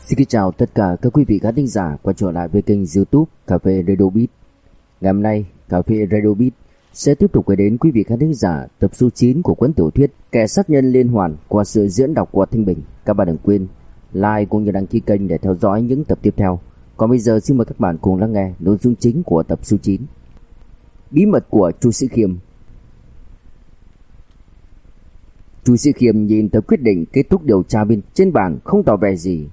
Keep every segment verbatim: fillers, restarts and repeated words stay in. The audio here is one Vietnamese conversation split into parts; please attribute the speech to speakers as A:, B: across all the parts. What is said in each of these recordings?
A: Xin kính chào tất cả các quý vị khán thính giả quay trở lại với kênh YouTube Cà phê Radio Beat. Ngày hôm nay, Cà phê Radio Beat sẽ tiếp tục gửi đến quý vị khán thính giả tập số chín của cuốn tiểu thuyết Kẻ sát nhân liên hoàn qua sự diễn đọc của Thanh Bình. Các bạn đừng quên like cũng như đăng ký kênh để theo dõi những tập tiếp theo. Còn bây giờ xin mời các bạn cùng lắng nghe nội dung chính của tập số chín. Bí mật của Chu Sĩ Khiêm. Chu Sĩ Khiêm nhìn tờ quyết định kết thúc điều tra bên trên bàn không tỏ vẻ gì.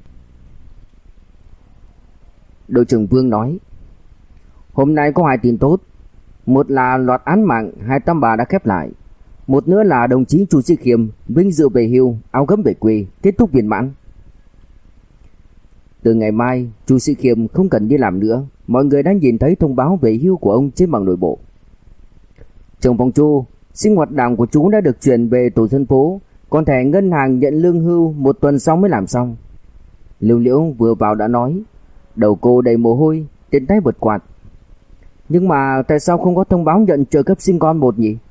A: Đội trưởng Vương nói: "Hôm nay có hai tin tốt. Một là loạt án mạng hai tám ba đã khép lại. Một nữa là đồng chí Chu Sĩ Khiêm vinh dự về hưu, áo gấm về quê, kết thúc viên mãn. Từ ngày mai, Chu Sĩ Khiêm không cần đi làm nữa. Mọi người đã nhìn thấy thông báo về hưu của ông trên mạng nội bộ. Trưởng phòng Chu, sinh hoạt đảng của chú đã được chuyển về tổ dân phố, còn thẻ ngân hàng nhận lương hưu một tuần sau mới làm xong." Liễu Liễu vừa vào đã nói. Đầu cô đầy mồ hôi, tiện tay bật quạt. "Nhưng mà tại sao không có thông báo nhận trợ cấp sinh con một nhỉ?"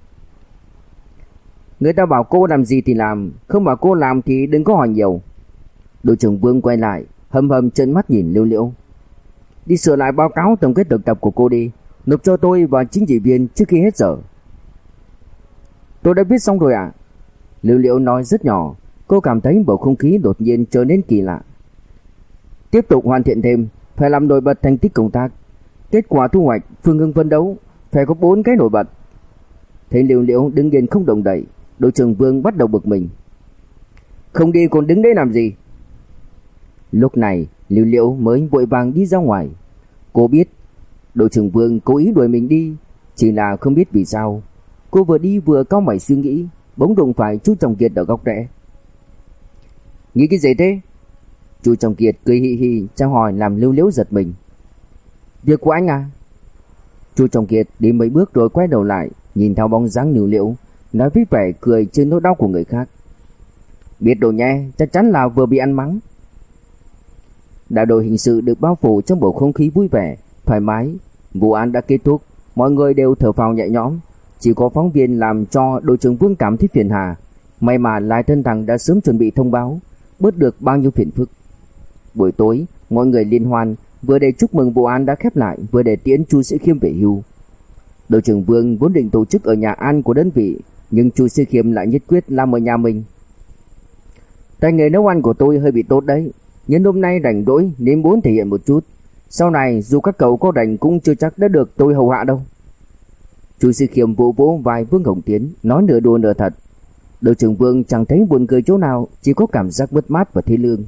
A: "Người ta bảo cô làm gì thì làm, không bảo cô làm thì đừng có hỏi nhiều." Đội trưởng Vương quay lại, hầm hầm trợn mắt nhìn Liễu Liễu. "Đi sửa lại báo cáo tổng kết thực tập của cô đi, nộp cho tôi và chính trị viên trước khi hết giờ." "Tôi đã viết xong rồi ạ." Liễu Liễu nói rất nhỏ. Cô cảm thấy bầu không khí đột nhiên trở nên kỳ lạ. "Tiếp tục hoàn thiện thêm, phải làm nổi bật thành tích công tác. Kết quả thu hoạch, phương hướng phấn đấu, phải có bốn cái nổi bật." Thấy Liễu Liễu đứng yên không động đậy, đội trưởng Vương bắt đầu bực mình. "Không đi còn đứng đấy làm gì?" Lúc này Liễu Liễu mới vội vàng đi ra ngoài. Cô biết đội trưởng Vương cố ý đuổi mình đi, chỉ là không biết vì sao. Cô vừa đi vừa cau mày suy nghĩ, bỗng đụng phải chú Trọng Kiệt ở góc rẽ. "Nghĩ cái gì thế?" Chú Trọng Kiệt cười hi hi chào hỏi làm Liễu Liễu giật mình. "Việc của anh à?" Chú Trọng Kiệt đi mấy bước rồi quay đầu lại, nhìn theo bóng dáng Liễu Liễu, nói với vẻ cười trên nỗi đau của người khác. "Biết đồ nhé, chắc chắn là vừa bị ăn mắng." Đại đội hình sự được bao phủ trong bầu không khí vui vẻ, thoải mái. Vụ án đã kết thúc, mọi người đều thở phào nhẹ nhõm. Chỉ có phóng viên làm cho đội trưởng Vương cảm thấy phiền hà. May mà Lai Thân Thằng đã sớm chuẩn bị thông báo, bớt được bao nhiêu phiền phức. Buổi tối, mọi người liên hoan, vừa để chúc mừng vụ án đã khép lại, vừa để tiễn Chu Sĩ Khiêm về hưu. Đội trưởng Vương vốn định tổ chức ở nhà ăn của đơn vị, nhưng Chu Sĩ Khiêm lại nhất quyết làm ở nhà mình. "Tay nghề nấu ăn của tôi hơi bị tốt đấy, nhưng hôm nay rảnh rỗi nên muốn thể hiện một chút. Sau này dù các cậu có rảnh cũng chưa chắc đã được tôi hầu hạ đâu." Chu Sĩ Khiêm vỗ vỗ vai Vương Hồng Tiến, nói nửa đùa nửa thật. Đội trưởng Vương chẳng thấy buồn cười chỗ nào, chỉ có cảm giác mất mát và thê lương.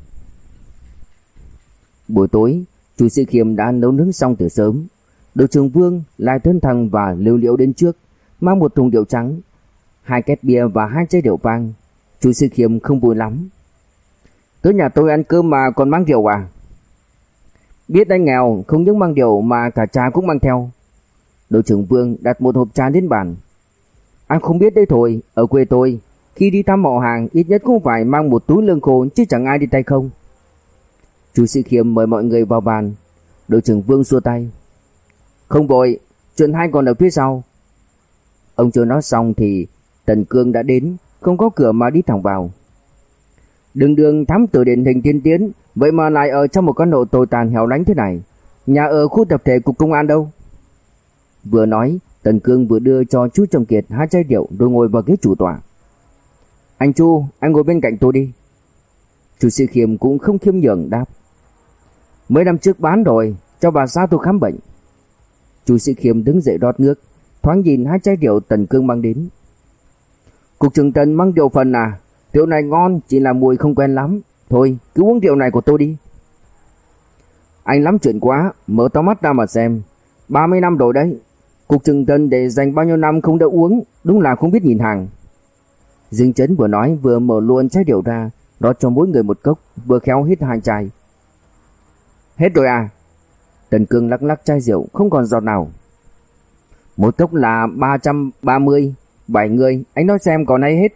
A: Buổi tối, Chu Sĩ Khiêm đã nấu nướng xong từ sớm. Đội trưởng Vương, Lai Thân Thằng và Liễu Liễu đến trước, mang một thùng rượu trắng, hai két bia và hai chai rượu vang. Chu Sĩ Khiêm không vui lắm. "Tới nhà tôi ăn cơm mà còn mang rượu à?" "Biết anh nghèo, không những mang rượu mà cả trà cũng mang theo." Đội trưởng Vương đặt một hộp trà lên bàn. "Anh không biết đấy thôi, ở quê tôi, khi đi thăm họ hàng ít nhất cũng phải mang một túi lương khô chứ chẳng ai đi tay không." Chu Sĩ Khiêm mời mọi người vào bàn. Đội trưởng Vương xua tay. "Không vội, chuyện hay còn ở phía sau." Ông chưa nói xong thì Tần Cương đã đến, không có cửa mà đi thẳng vào. "Đường đường thám tử điển hình tiên tiến, vậy mà lại ở trong một căn hộ tồi tàn hẻo lánh thế này. Nhà ở khu tập thể cục công an đâu?" Vừa nói, Tần Cương vừa đưa cho chú Trọng Kiệt hai chai rượu rồi ngồi vào ghế chủ tọa. "Anh Chu, anh ngồi bên cạnh tôi đi." Chu Sĩ Khiêm cũng không khiêm nhường đáp. "Mấy năm trước bán rồi, cho bà xã tôi khám bệnh." Chu Sĩ Khiêm đứng dậy rót nước, thoáng nhìn hai chai rượu Tần Cương mang đến. "Cục trưởng Tần mang rượu phần à? Rượu này ngon, chỉ là mùi không quen lắm. Thôi, cứ uống rượu này của tôi đi." "Anh lắm chuyện quá, mở to mắt ra mà xem. ba mươi năm rồi đấy. Cục trưởng Tần để dành bao nhiêu năm không đỡ uống, đúng là không biết nhìn hàng." Dương Chấn vừa nói vừa mở luôn chai rượu ra, rót cho mỗi người một cốc, vừa khéo hít hai chai. "Hết rồi à?" Tần Cương lắc lắc chai rượu không còn giọt nào. "Một cốc là ba trăm ba mươi, bảy người, anh nói xem còn ai hết."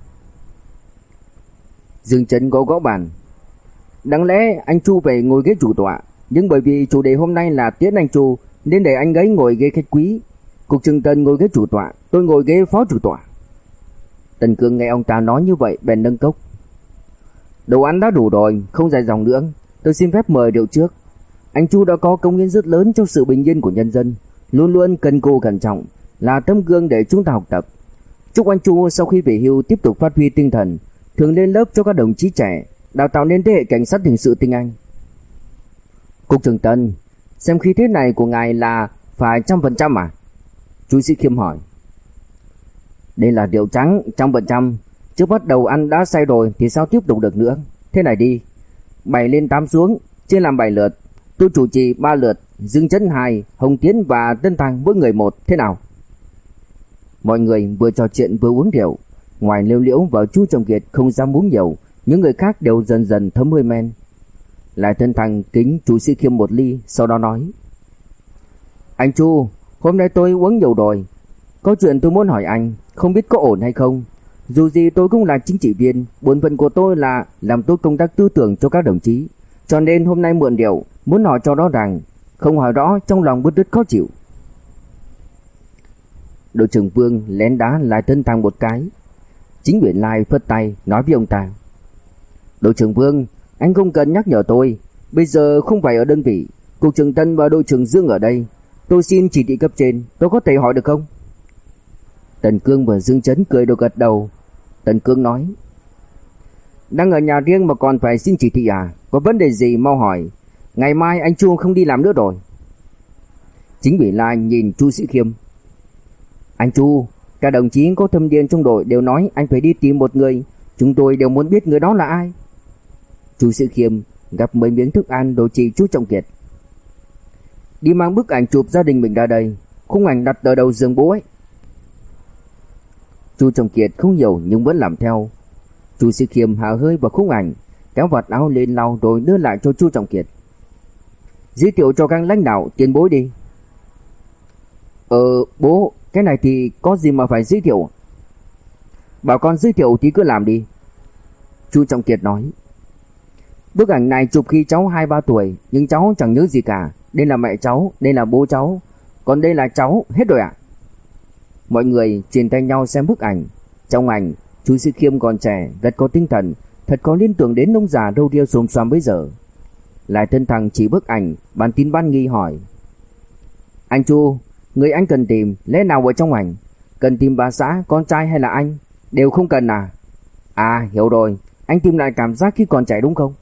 A: Dương Chấn gõ gõ bàn. "Đáng lẽ anh Chu về ngồi ghế chủ tọa, nhưng bởi vì chủ đề hôm nay là tiễn anh Chu nên để anh ấy ngồi ghế khách quý. Cục trưởng Tần ngồi ghế chủ tọa, tôi ngồi ghế phó chủ tọa." Tần Cương nghe ông ta nói như vậy bèn nâng cốc. Đồ ăn đã đủ rồi, không dài dòng nữa. Tôi xin phép mời rượu trước. Anh Chu đã có công hiến rất lớn cho sự bình yên của nhân dân, luôn luôn cần cù cẩn trọng, là tấm gương để chúng ta học tập. Chúc anh Chu sau khi về hưu tiếp tục phát huy tinh thần, thường lên lớp cho các đồng chí trẻ, đào tạo nên thế hệ cảnh sát hình sự tinh anh. Cục trưởng Tân, xem khí thế này của ngài là phải trăm phần trăm à? Chu Sĩ Khiêm hỏi. Đây là rượu trắng trăm phần trăm, trước bắt đầu ăn đã say rồi thì sao tiếp tục được nữa. Thế này đi, bảy lên tám xuống, chia làm bảy lượt. Tôi chủ trì ba lượt, Dương Chấn hai, Hồng Tiến và Tân Thăng mỗi người một, thế nào? Mọi người vừa trò chuyện vừa uống rượu. Ngoài Liêu Liễu và Chu Trọng Kiệt không dám uống nhiều, những người khác đều dần dần thấm hơi men. Lại Tân Thăng kính Chu Sĩ Khiêm một ly, sau đó nói: Anh Chu, hôm nay tôi uống nhiều rồi, có chuyện tôi muốn hỏi anh, không biết có ổn hay không. Dù gì tôi cũng là chính trị viên, bổn phận của tôi là làm tốt công tác tư tưởng cho các đồng chí, cho nên hôm nay mượn rượu, muốn hỏi cho rõ ràng, không hỏi rõ trong lòng bứt rứt khó chịu. Đội trưởng Vương lén đá Lại Tân Thăng một cái. Chính Nguyễn Lai phất tay nói với ông ta: Đội trưởng Vương, anh không cần nhắc nhở tôi, bây giờ không phải ở đơn vị, cục trưởng Tân và đội trưởng Dương ở đây, tôi xin chỉ thị cấp trên, tôi có thể hỏi được không? Tần Cương và Dương Chấn cười đều gật đầu. Tần Cương nói: Đang ở nhà riêng mà còn phải xin chỉ thị à? Có vấn đề gì mau hỏi, ngày mai anh Chu không đi làm nữa rồi. Chính Ủy Lai nhìn Chu Sĩ Khiêm: Anh Chu, các đồng chí có thâm niên trong đội đều nói anh phải đi tìm một người, chúng tôi đều muốn biết người đó là ai. Chu Sĩ Khiêm gặp mấy miếng thức ăn đồ chỉ Chu Trọng Kiệt: Đi mang bức ảnh chụp gia đình mình ra đây, khung ảnh đặt ở đầu giường bố ấy. Chu Trọng Kiệt không hiểu nhưng vẫn làm theo. Chu Sĩ Khiêm hạ hơi vào khung ảnh, kéo vạt áo lên lau rồi đưa lại cho Chu Trọng Kiệt: Giới thiệu cho các lãnh đạo tiền bối đi. Ờ bố, cái này thì có gì mà phải giới thiệu? Bảo con giới thiệu thì cứ làm đi. Chu Trọng Kiệt nói: Bức ảnh này chụp khi cháu hai ba tuổi, nhưng cháu chẳng nhớ gì cả. Đây là mẹ cháu, đây là bố cháu, còn đây là cháu, hết rồi ạ. Mọi người truyền tay nhau xem bức ảnh. Trong ảnh, Chu Sĩ Khiêm còn trẻ, rất có tinh thần, thật có liên tưởng đến ông già râu ria xồm xoàm bây giờ. Lại Tân Thăng chỉ bức ảnh, bản tin ban nghi hỏi: Anh Chu, người anh cần tìm lẽ nào ở trong ảnh? Cần tìm bà xã, con trai hay là anh? Đều không cần à? À hiểu rồi, anh tìm lại cảm giác khi còn trẻ đúng không?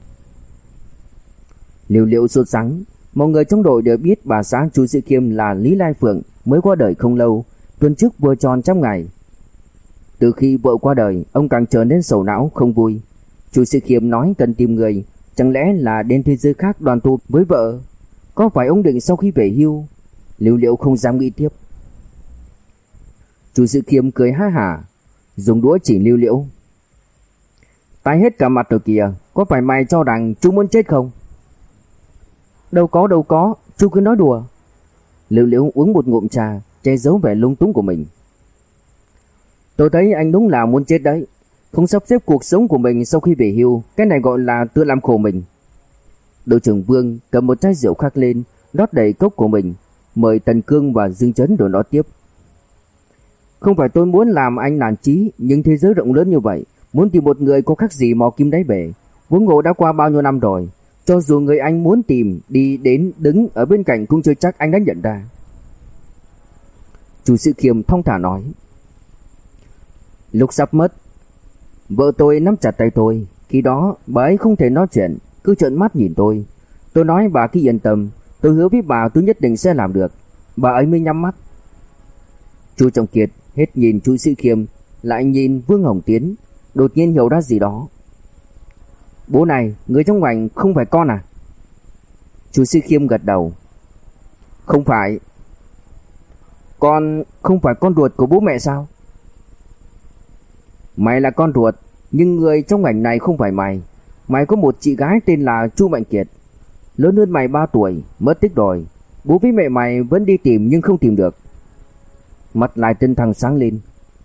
A: Liều Liễu sốt sắng. Mọi người trong đội đều biết bà xã Chu Sĩ Khiêm là Lý Lai Phượng, mới qua đời không lâu, tuần trước vừa tròn trăm ngày. Từ khi vợ qua đời, ông càng trở nên sầu não không vui. Chu Sĩ Khiêm nói cần tìm người, chẳng lẽ là đến thế giới khác đoàn tụ với vợ? Có phải ông định sau khi về hưu? Liêu Liễu không dám nghĩ tiếp. Chu Sĩ Khiêm cười ha hả, dùng đũa chỉ Liêu Liễu: Tái hết cả mặt rồi kìa, có phải mày cho rằng chú muốn chết không? Đâu có đâu có, chú cứ nói đùa. Liêu Liễu uống một ngụm trà, che giấu vẻ lung túng của mình. Tôi thấy anh đúng là muốn chết đấy, không sắp xếp cuộc sống của mình sau khi về hưu, cái này gọi là tự làm khổ mình. Đội trưởng Vương cầm một chai rượu khác lên, rót đầy cốc của mình, mời Tần Cương và Dương Chấn rồi nói tiếp: Không phải tôi muốn làm anh nản chí, nhưng thế giới rộng lớn như vậy, muốn tìm một người có khác gì mò kim đáy bể. Huống hồ đã qua bao nhiêu năm rồi, cho dù người anh muốn tìm đi đến đứng ở bên cạnh cũng chưa chắc anh đã nhận ra. Chu Sĩ Khiêm thong thả nói: Lúc sắp mất, vợ tôi nắm chặt tay tôi, khi đó bà ấy không thể nói chuyện, cứ trợn mắt nhìn tôi. Tôi nói bà cứ yên tâm, tôi hứa với bà tôi nhất định sẽ làm được. Bà ấy mới nhắm mắt. Chu Trọng Kiệt hết nhìn Chu Sĩ Khiêm, lại nhìn Vương Hồng Tiến, đột nhiên hiểu ra gì đó. Bố này, người trong ảnh không phải con à? Chu Sĩ Khiêm gật đầu: Không phải. Con không phải con ruột của bố mẹ sao? Mày là con ruột, nhưng người trong ảnh này không phải mày. Mày có một chị gái tên là Chu Mạnh Kiệt, lớn hơn mày ba tuổi, mất tích rồi. Bố với mẹ mày vẫn đi tìm nhưng không tìm được. Mặt Lại Tân Thăng sáng lên: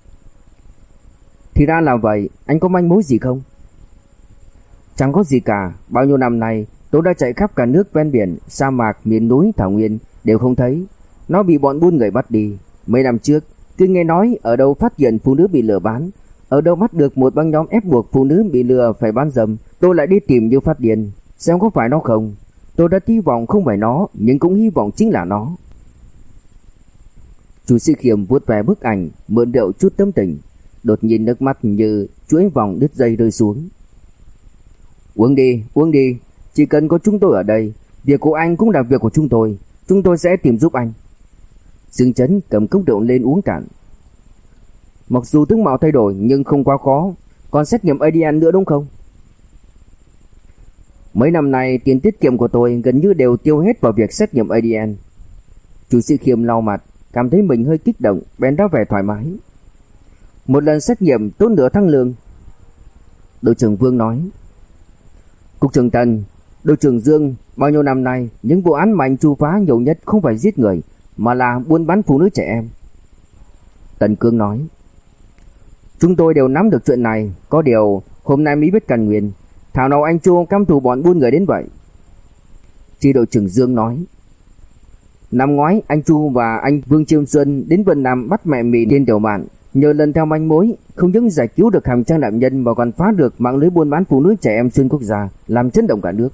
A: Thì ra là vậy, anh có manh mối gì không? Chẳng có gì cả, bao nhiêu năm nay tôi đã chạy khắp cả nước ven biển, sa mạc, miền núi, thảo nguyên, đều không thấy. Nó bị bọn buôn người bắt đi. Mấy năm trước, cứ nghe nói ở đâu phát hiện phụ nữ bị lừa bán. Ở đâu bắt được một băng nhóm ép buộc phụ nữ bị lừa phải bán dâm, tôi lại đi tìm Diêu Phát Điền, xem có phải nó không. Tôi đã hy vọng không phải nó, nhưng cũng hy vọng chính là nó. Chu Sĩ Khiêm vuốt về bức ảnh, mượn điệu chút tâm tình, đột nhiên nước mắt như chuỗi vòng đứt dây rơi xuống. Uống đi, uống đi, chỉ cần có chúng tôi ở đây, việc của anh cũng là việc của chúng tôi, chúng tôi sẽ tìm giúp anh. Dương Chấn cầm cốc rượu lên uống cạn. Mặc dù tướng mạo thay đổi nhưng không quá khó, còn xét nghiệm a đê en nữa đúng không? Mấy năm nay tiền tiết kiệm của tôi gần như đều tiêu hết vào việc xét nghiệm a đê en. Chu Sĩ Khiêm lau mặt, cảm thấy mình hơi kích động, bèn đáp vẻ thoải mái. Một lần xét nghiệm tốn nửa tháng lương. Đội trưởng Vương nói. Cục trưởng Tần, đội trưởng Dương, bao nhiêu năm nay những vụ án mà anh chu phá nhiều nhất không phải giết người mà là buôn bán phụ nữ trẻ em. Tần Cương nói. Chúng tôi đều nắm được chuyện này, có điều hôm nay mới biết căn nguyên, thảo nào anh Chu căm thù bọn buôn người đến vậy. Chi đội trưởng Dương nói. Năm ngoái anh Chu và anh Vương Chiêm Xuân đến Vân Nam bắt mẹ mìn trên tiểu mạn, nhờ lần theo manh mối không những giải cứu được hàng trăm nạn nhân mà còn phá được mạng lưới buôn bán phụ nữ trẻ em xuyên quốc gia, làm chấn động cả nước.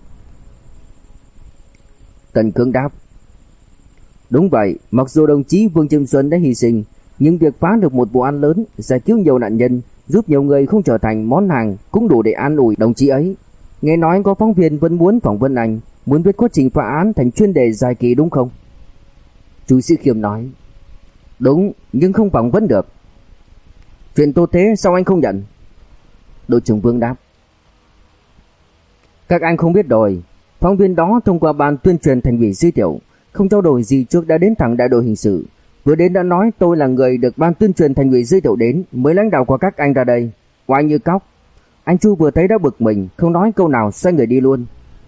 A: Tần Cương đáp. Đúng vậy, mặc dù đồng chí Vương Chiêm Xuân đã hy sinh, nhưng việc phá được một vụ án lớn, giải cứu nhiều nạn nhân, giúp nhiều người không trở thành món hàng cũng đủ để an ủi đồng chí ấy. Nghe nói có phóng viên vẫn muốn phỏng vấn anh, muốn biết quá trình phá án thành chuyên đề dài kỳ đúng không? Chu Sĩ Khiêm nói. Đúng, nhưng không phỏng vấn được. Chuyện tốt thế sao anh không nhận? Đội trưởng Vương đáp. Các anh không biết rồi, phóng viên đó thông qua ban tuyên truyền thành ủy giới thiệu, không trao đổi gì trước đã đến thẳng đại đội hình sự. Vừa đến đã nói tôi là người được ban tuyên truyền thành ủy giới thiệu đến, mới lãnh đạo của các anh ra đây. Oai như cóc. Anh Chu vừa thấy đã bực mình, không nói câu nào xoay người đi luôn.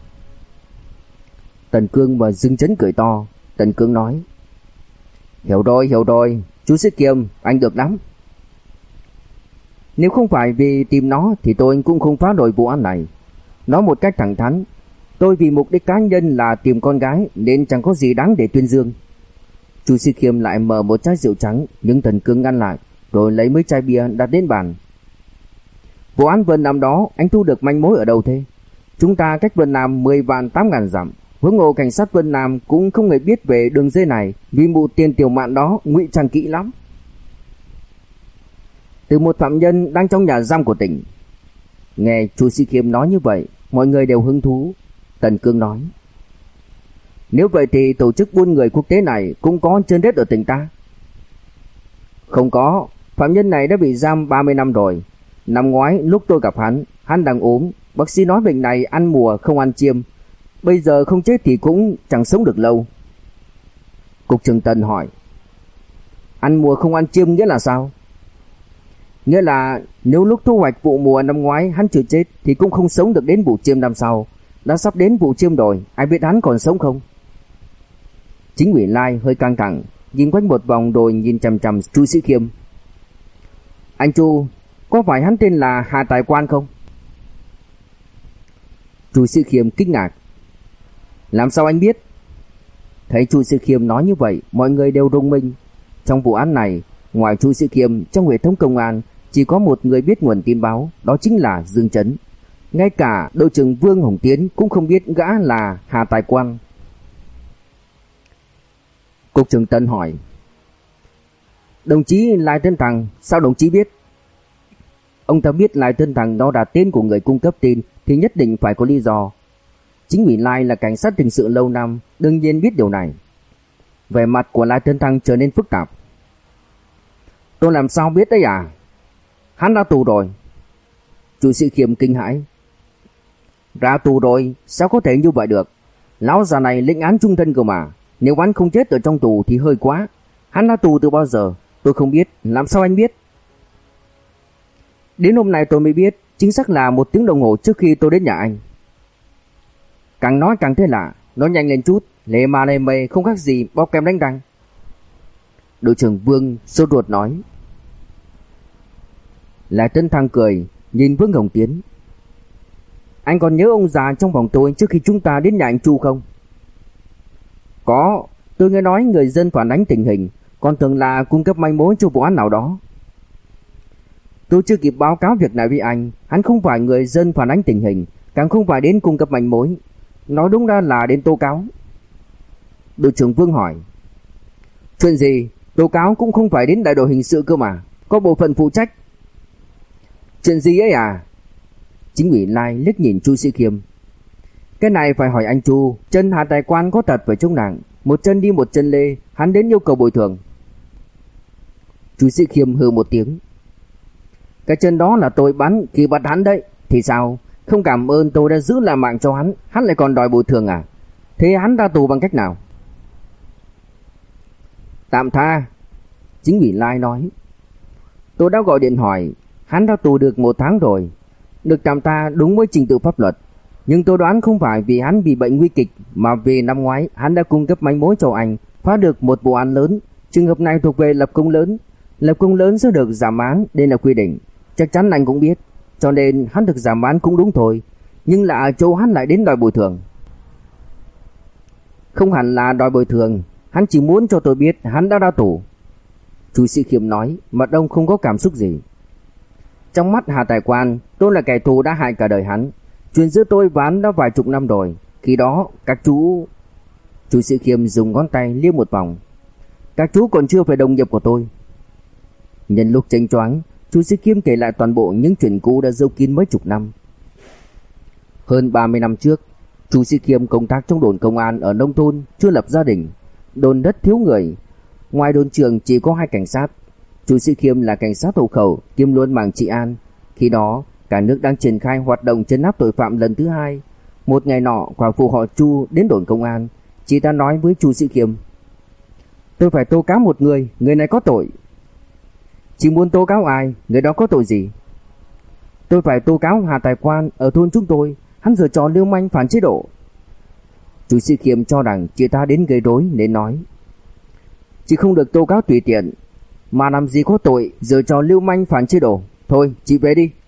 A: Tần Cương và Dương Chấn cười to. Tần Cương nói. Hiểu rồi, hiểu rồi, chú Sĩ Kiêm, anh được lắm. Nếu không phải vì tìm nó thì tôi cũng không phá nổi vụ án này. Nói một cách thẳng thắn, tôi vì mục đích cá nhân là tìm con gái nên chẳng có gì đáng để tuyên dương. Chu Sĩ Khiêm lại mở một chai rượu trắng, nhưng Tần Cương ngăn lại, rồi lấy mấy chai bia đặt lên bàn. Vụ án Vân Nam đó anh thu được manh mối ở đâu thế? Chúng ta cách Vân Nam mười vạn tám ngàn dặm. Huống hồ cảnh sát Vân Nam cũng không hề biết về đường dây này, vì mụ tiền tiểu mạn đó ngụy trang kỹ lắm. Từ một phạm nhân đang trong nhà giam của tỉnh. Nghe Chu Sĩ Khiêm nói như vậy, mọi người đều hứng thú. Tần Cương nói. Nếu vậy thì tổ chức buôn người quốc tế này cũng có chân rết ở tỉnh ta? Không có, phạm nhân này đã bị giam ba mươi năm rồi. Năm ngoái lúc tôi gặp hắn, hắn đang ốm, bác sĩ nói bệnh này ăn mùa không ăn chiêm. Bây giờ không chết thì cũng chẳng sống được lâu. Cục trưởng Tần hỏi. Ăn mùa không ăn chiêm nghĩa là sao? Nghĩa là nếu lúc thu hoạch vụ mùa năm ngoái hắn chưa chết thì cũng không sống được đến vụ chiêm năm sau. Đã sắp đến vụ chiêm rồi, ai biết hắn còn sống không? Chính ủy Lai hơi căng thẳng, nhìn quanh một vòng rồi nhìn chằm chằm Chu Sĩ Khiêm. Anh Chu, có phải hắn tên là Hà Tài Quan không? Chu Sĩ Khiêm kinh ngạc. Làm sao anh biết? Thấy Chu Sĩ Khiêm nói như vậy, mọi người đều rung mình. Trong vụ án này, ngoài Chu Sĩ Khiêm, trong hệ thống công an chỉ có một người biết nguồn tin báo, đó chính là Dương Chấn. Ngay cả đội trưởng Vương Hồng Tiến cũng không biết gã là Hà Tài Quan. Cục trưởng Tân hỏi. Đồng chí Lai Tân Thằng, sao đồng chí biết? Ông ta biết Lai Tân Thằng đó là tên của người cung cấp tin thì nhất định phải có lý do. Chính vì Lai là cảnh sát hình sự lâu năm, đương nhiên biết điều này. Vẻ mặt của Lai Tân Thằng trở nên phức tạp. Tôi làm sao biết đấy à? Hắn ra tù rồi. Chu Sĩ Khiêm kinh hãi. Ra tù rồi, sao có thể như vậy được? Lão già này lĩnh án chung thân cơ mà. Nếu hắn không chết ở trong tù thì hơi quá. Hắn ra tù từ bao giờ? Tôi không biết, làm sao anh biết? Đến hôm nay tôi mới biết, chính xác là một tiếng đồng hồ trước khi tôi đến nhà anh. Càng nói càng thế lạ, nói nhanh lên chút, lề mà lề mề không khác gì bóp kem đánh răng. Đội trưởng Vương sốt ruột nói. Lại Tân Thăng cười, nhìn Vương Hồng Tiến. Anh còn nhớ ông già trong phòng tôi trước khi chúng ta đến nhà anh Chu không? Có, tôi nghe nói người dân phản ánh tình hình, còn tưởng là cung cấp manh mối cho vụ án nào đó. Tôi chưa kịp báo cáo việc này với anh. Hắn không phải người dân phản ánh tình hình, càng không phải đến cung cấp manh mối. Nói đúng ra là đến tố cáo. Đội trưởng Vương hỏi. Chuyện gì? Tố cáo cũng không phải đến đại đội hình sự cơ mà, có bộ phận phụ trách. Chuyện gì ấy à? Chính ủy Lai liếc nhìn Chu Sĩ Khiêm. Cái này phải hỏi anh Chu. Chân Hà Tài Quan có tật phải trông nặng, một chân đi một chân lê, hắn đến yêu cầu bồi thường. Chu Sĩ Khiêm hừ một tiếng. Cái chân đó là tôi bắn khi bắt hắn đấy. Thì sao? Không cảm ơn tôi đã giữ lại mạng cho hắn, hắn lại còn đòi bồi thường à? Thế hắn ra tù bằng cách nào? Tạm tha. Chính ủy Lai nói. Tôi đã gọi điện hỏi, hắn ra tù được một tháng rồi, được tạm tha đúng với trình tự pháp luật. Nhưng tôi đoán không phải vì hắn bị bệnh nguy kịch, mà vì năm ngoái hắn đã cung cấp manh mối cho anh, phá được một vụ án lớn. Trường hợp này thuộc về lập công lớn. Lập công lớn sẽ được giảm án, đây là quy định. Chắc chắn anh cũng biết. Cho nên hắn được giảm án cũng đúng thôi. Nhưng là ở chỗ hắn lại đến đòi bồi thường. Không hẳn là đòi bồi thường, hắn chỉ muốn cho tôi biết hắn đã ra tù. Chu Sĩ Khiêm nói, mặt ông không có cảm xúc gì. Trong mắt Hà Tài Quan, tôi là kẻ thù đã hại cả đời hắn. Chuyện giữa tôi và hắn đã vài chục năm rồi. Khi đó các chú... Chu Sĩ Khiêm dùng ngón tay liếc một vòng. Các chú còn chưa phải đồng nghiệp của tôi. Nhân lúc chênh choáng, Chu Sĩ Khiêm kể lại toàn bộ những chuyện cũ đã giấu kín mấy chục năm. Hơn ba mươi năm trước, Chu Sĩ Khiêm công tác trong đồn công an ở nông thôn, chưa lập gia đình. Đồn đất thiếu người, ngoài đồn trưởng chỉ có hai cảnh sát. Chu Sĩ Khiêm là cảnh sát hộ khẩu, kiêm luôn mảng trị an. Khi đó, cả nước đang triển khai hoạt động trấn áp tội phạm lần thứ hai. Một ngày nọ, quả phụ họ Chu đến đồn công an. Chị ta nói với Chu Sĩ Khiêm, tôi phải tố cáo một người, người này có tội. Chị muốn tố cáo ai? Người đó có tội gì? Tôi phải tố cáo Hà Tài Quan ở thôn chúng tôi, hắn giở trò lưu manh phản chế độ. Chu Sĩ Khiêm cho rằng chị ta đến gây rối nên nói, chị không được tố cáo tùy tiện, mà làm gì có tội giở trò lưu manh phản chế độ. Thôi, chị về đi.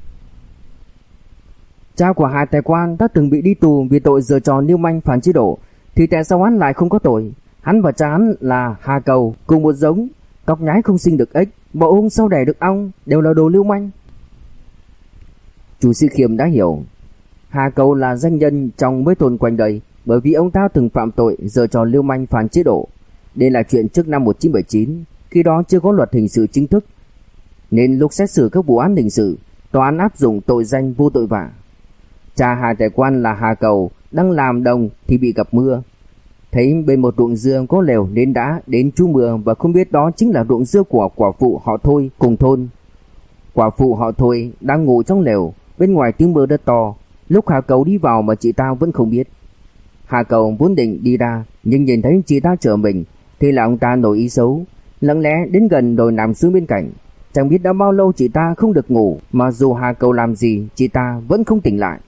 A: Cha của Hà Tài Quan đã từng bị đi tù vì tội giở trò lưu manh phản chế độ, thì tại sao hắn lại không có tội? Hắn và cha hắn là Hà Cầu, cùng một giống, cóc nhái không sinh được ếch, bọ ung sau đẻ được ong, đều là đồ lưu manh. Chu Sĩ Khiêm đã hiểu. Hà Cầu là danh nhân trong mấy thôn quanh đây, bởi vì ông ta từng phạm tội giở trò lưu manh phản chế độ. Đây là chuyện trước năm một nghìn chín trăm bảy mươi chín, khi đó chưa có luật hình sự chính thức, nên lúc xét xử các vụ án hình sự, tòa án áp dụng tội danh vô tội vạ. Cha Hà Tài Quan là Hà Cầu đang làm đồng thì bị gặp mưa, thấy bên một ruộng dưa có lều nên đã đến trú mưa, và không biết đó chính là ruộng dưa của quả phụ họ Thôi cùng thôn. Quả phụ họ Thôi đang ngủ trong lều, bên ngoài tiếng mưa rất to. Lúc Hà Cầu đi vào mà chị ta vẫn không biết. Hà Cầu vốn định đi ra, nhưng nhìn thấy chị ta chờ mình thì là ông ta nổi ý xấu, lặng lẽ đến gần rồi nằm xuống bên cạnh. Chẳng biết đã bao lâu chị ta không được ngủ, mà dù Hà Cầu làm gì chị ta vẫn không tỉnh lại.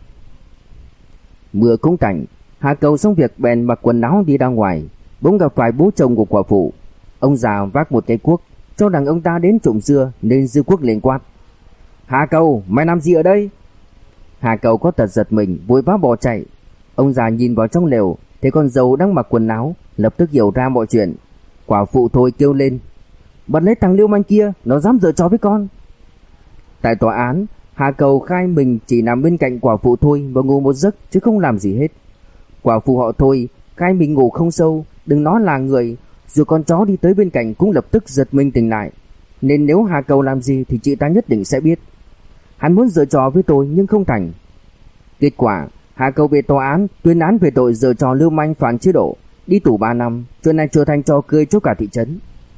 A: Mưa cũng tạnh, Hà Cầu xong việc bèn mặc quần áo đi ra ngoài, bỗng gặp phải bố chồng của quả phụ. Ông già vác một cái cuốc, cho rằng ông ta đến trộm dưa nên giơ cuốc lên quát, Hà Cầu, mày làm gì ở đây? Hà Cầu có tật giật mình, vội vã bỏ chạy. Ông già nhìn vào trong lều, thấy con dâu đang mặc quần áo, lập tức hiểu ra mọi chuyện. Quả phụ Thôi kêu lên, bắt lấy thằng lưu manh kia, nó dám giở trò với con. Tại tòa án, Hà Cầu khai mình chỉ nằm bên cạnh quả phụ Thôi và ngủ một giấc chứ không làm gì hết. Quả phụ họ Thôi khai mình ngủ không sâu, đừng nói là người, dù con chó đi tới bên cạnh cũng lập tức giật mình tỉnh lại. Nên nếu Hà Cầu làm gì thì chị ta nhất định sẽ biết. Hắn muốn giở trò với tôi nhưng không thành. Kết quả, Hà Cầu về tòa án tuyên án về tội giở trò lưu manh phản chế độ, đi tù ba năm. Chuyện này trở thành trò cười cho cả thị trấn.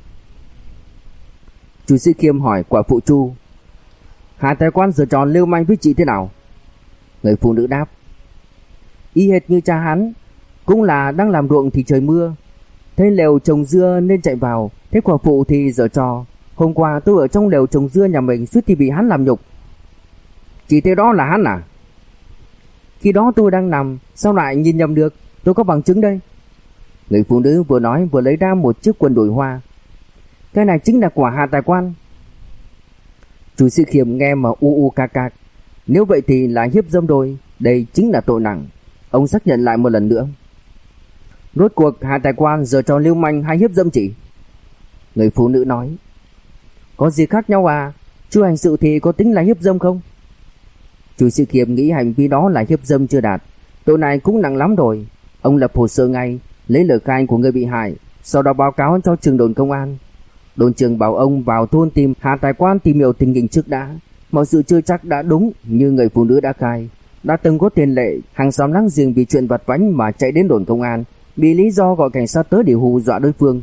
A: Chu Sĩ Khiêm hỏi quả phụ Chu, Hà Tài Quan giở trò lưu manh với chị thế nào? Người phụ nữ đáp, y hệt như cha hắn, cũng là đang làm ruộng thì trời mưa, thấy lều trồng dưa nên chạy vào, thấy quả phụ thì giở trò. Hôm qua tôi ở trong lều trồng dưa nhà mình suýt thì bị hắn làm nhục. Chị thấy đó là hắn à? Khi đó tôi đang nằm, sao lại nhìn nhầm được, tôi có bằng chứng đây. Người phụ nữ vừa nói vừa lấy ra một chiếc quần đùi hoa. Cái này chính là quả Hà Tài Quan. Chu Sĩ Khiêm nghe mà u u ca ca. Nếu vậy thì là hiếp dâm rồi, đây chính là tội nặng. Ông xác nhận lại một lần nữa. Rốt cuộc Hà Tài Quan giở trò lưu manh hay hiếp dâm chị? Người phụ nữ nói, có gì khác nhau à? Chú hành sự thì có tính là hiếp dâm không? Chu Sĩ Khiêm nghĩ hành vi đó là hiếp dâm chưa đạt, tội này cũng nặng lắm rồi. Ông lập hồ sơ ngay, lấy lời khai của người bị hại, sau đó báo cáo cho trưởng đồn công an. Đồn trưởng bảo ông vào thôn tìm Hà Tài Quan tìm hiểu tình hình trước đã. Mọi sự chưa chắc đã đúng như người phụ nữ đã khai. Đã từng có tiền lệ hàng xóm láng giềng vì chuyện vặt vãnh mà chạy đến đồn công an, bị lý do gọi cảnh sát tới để hù dọa đối phương.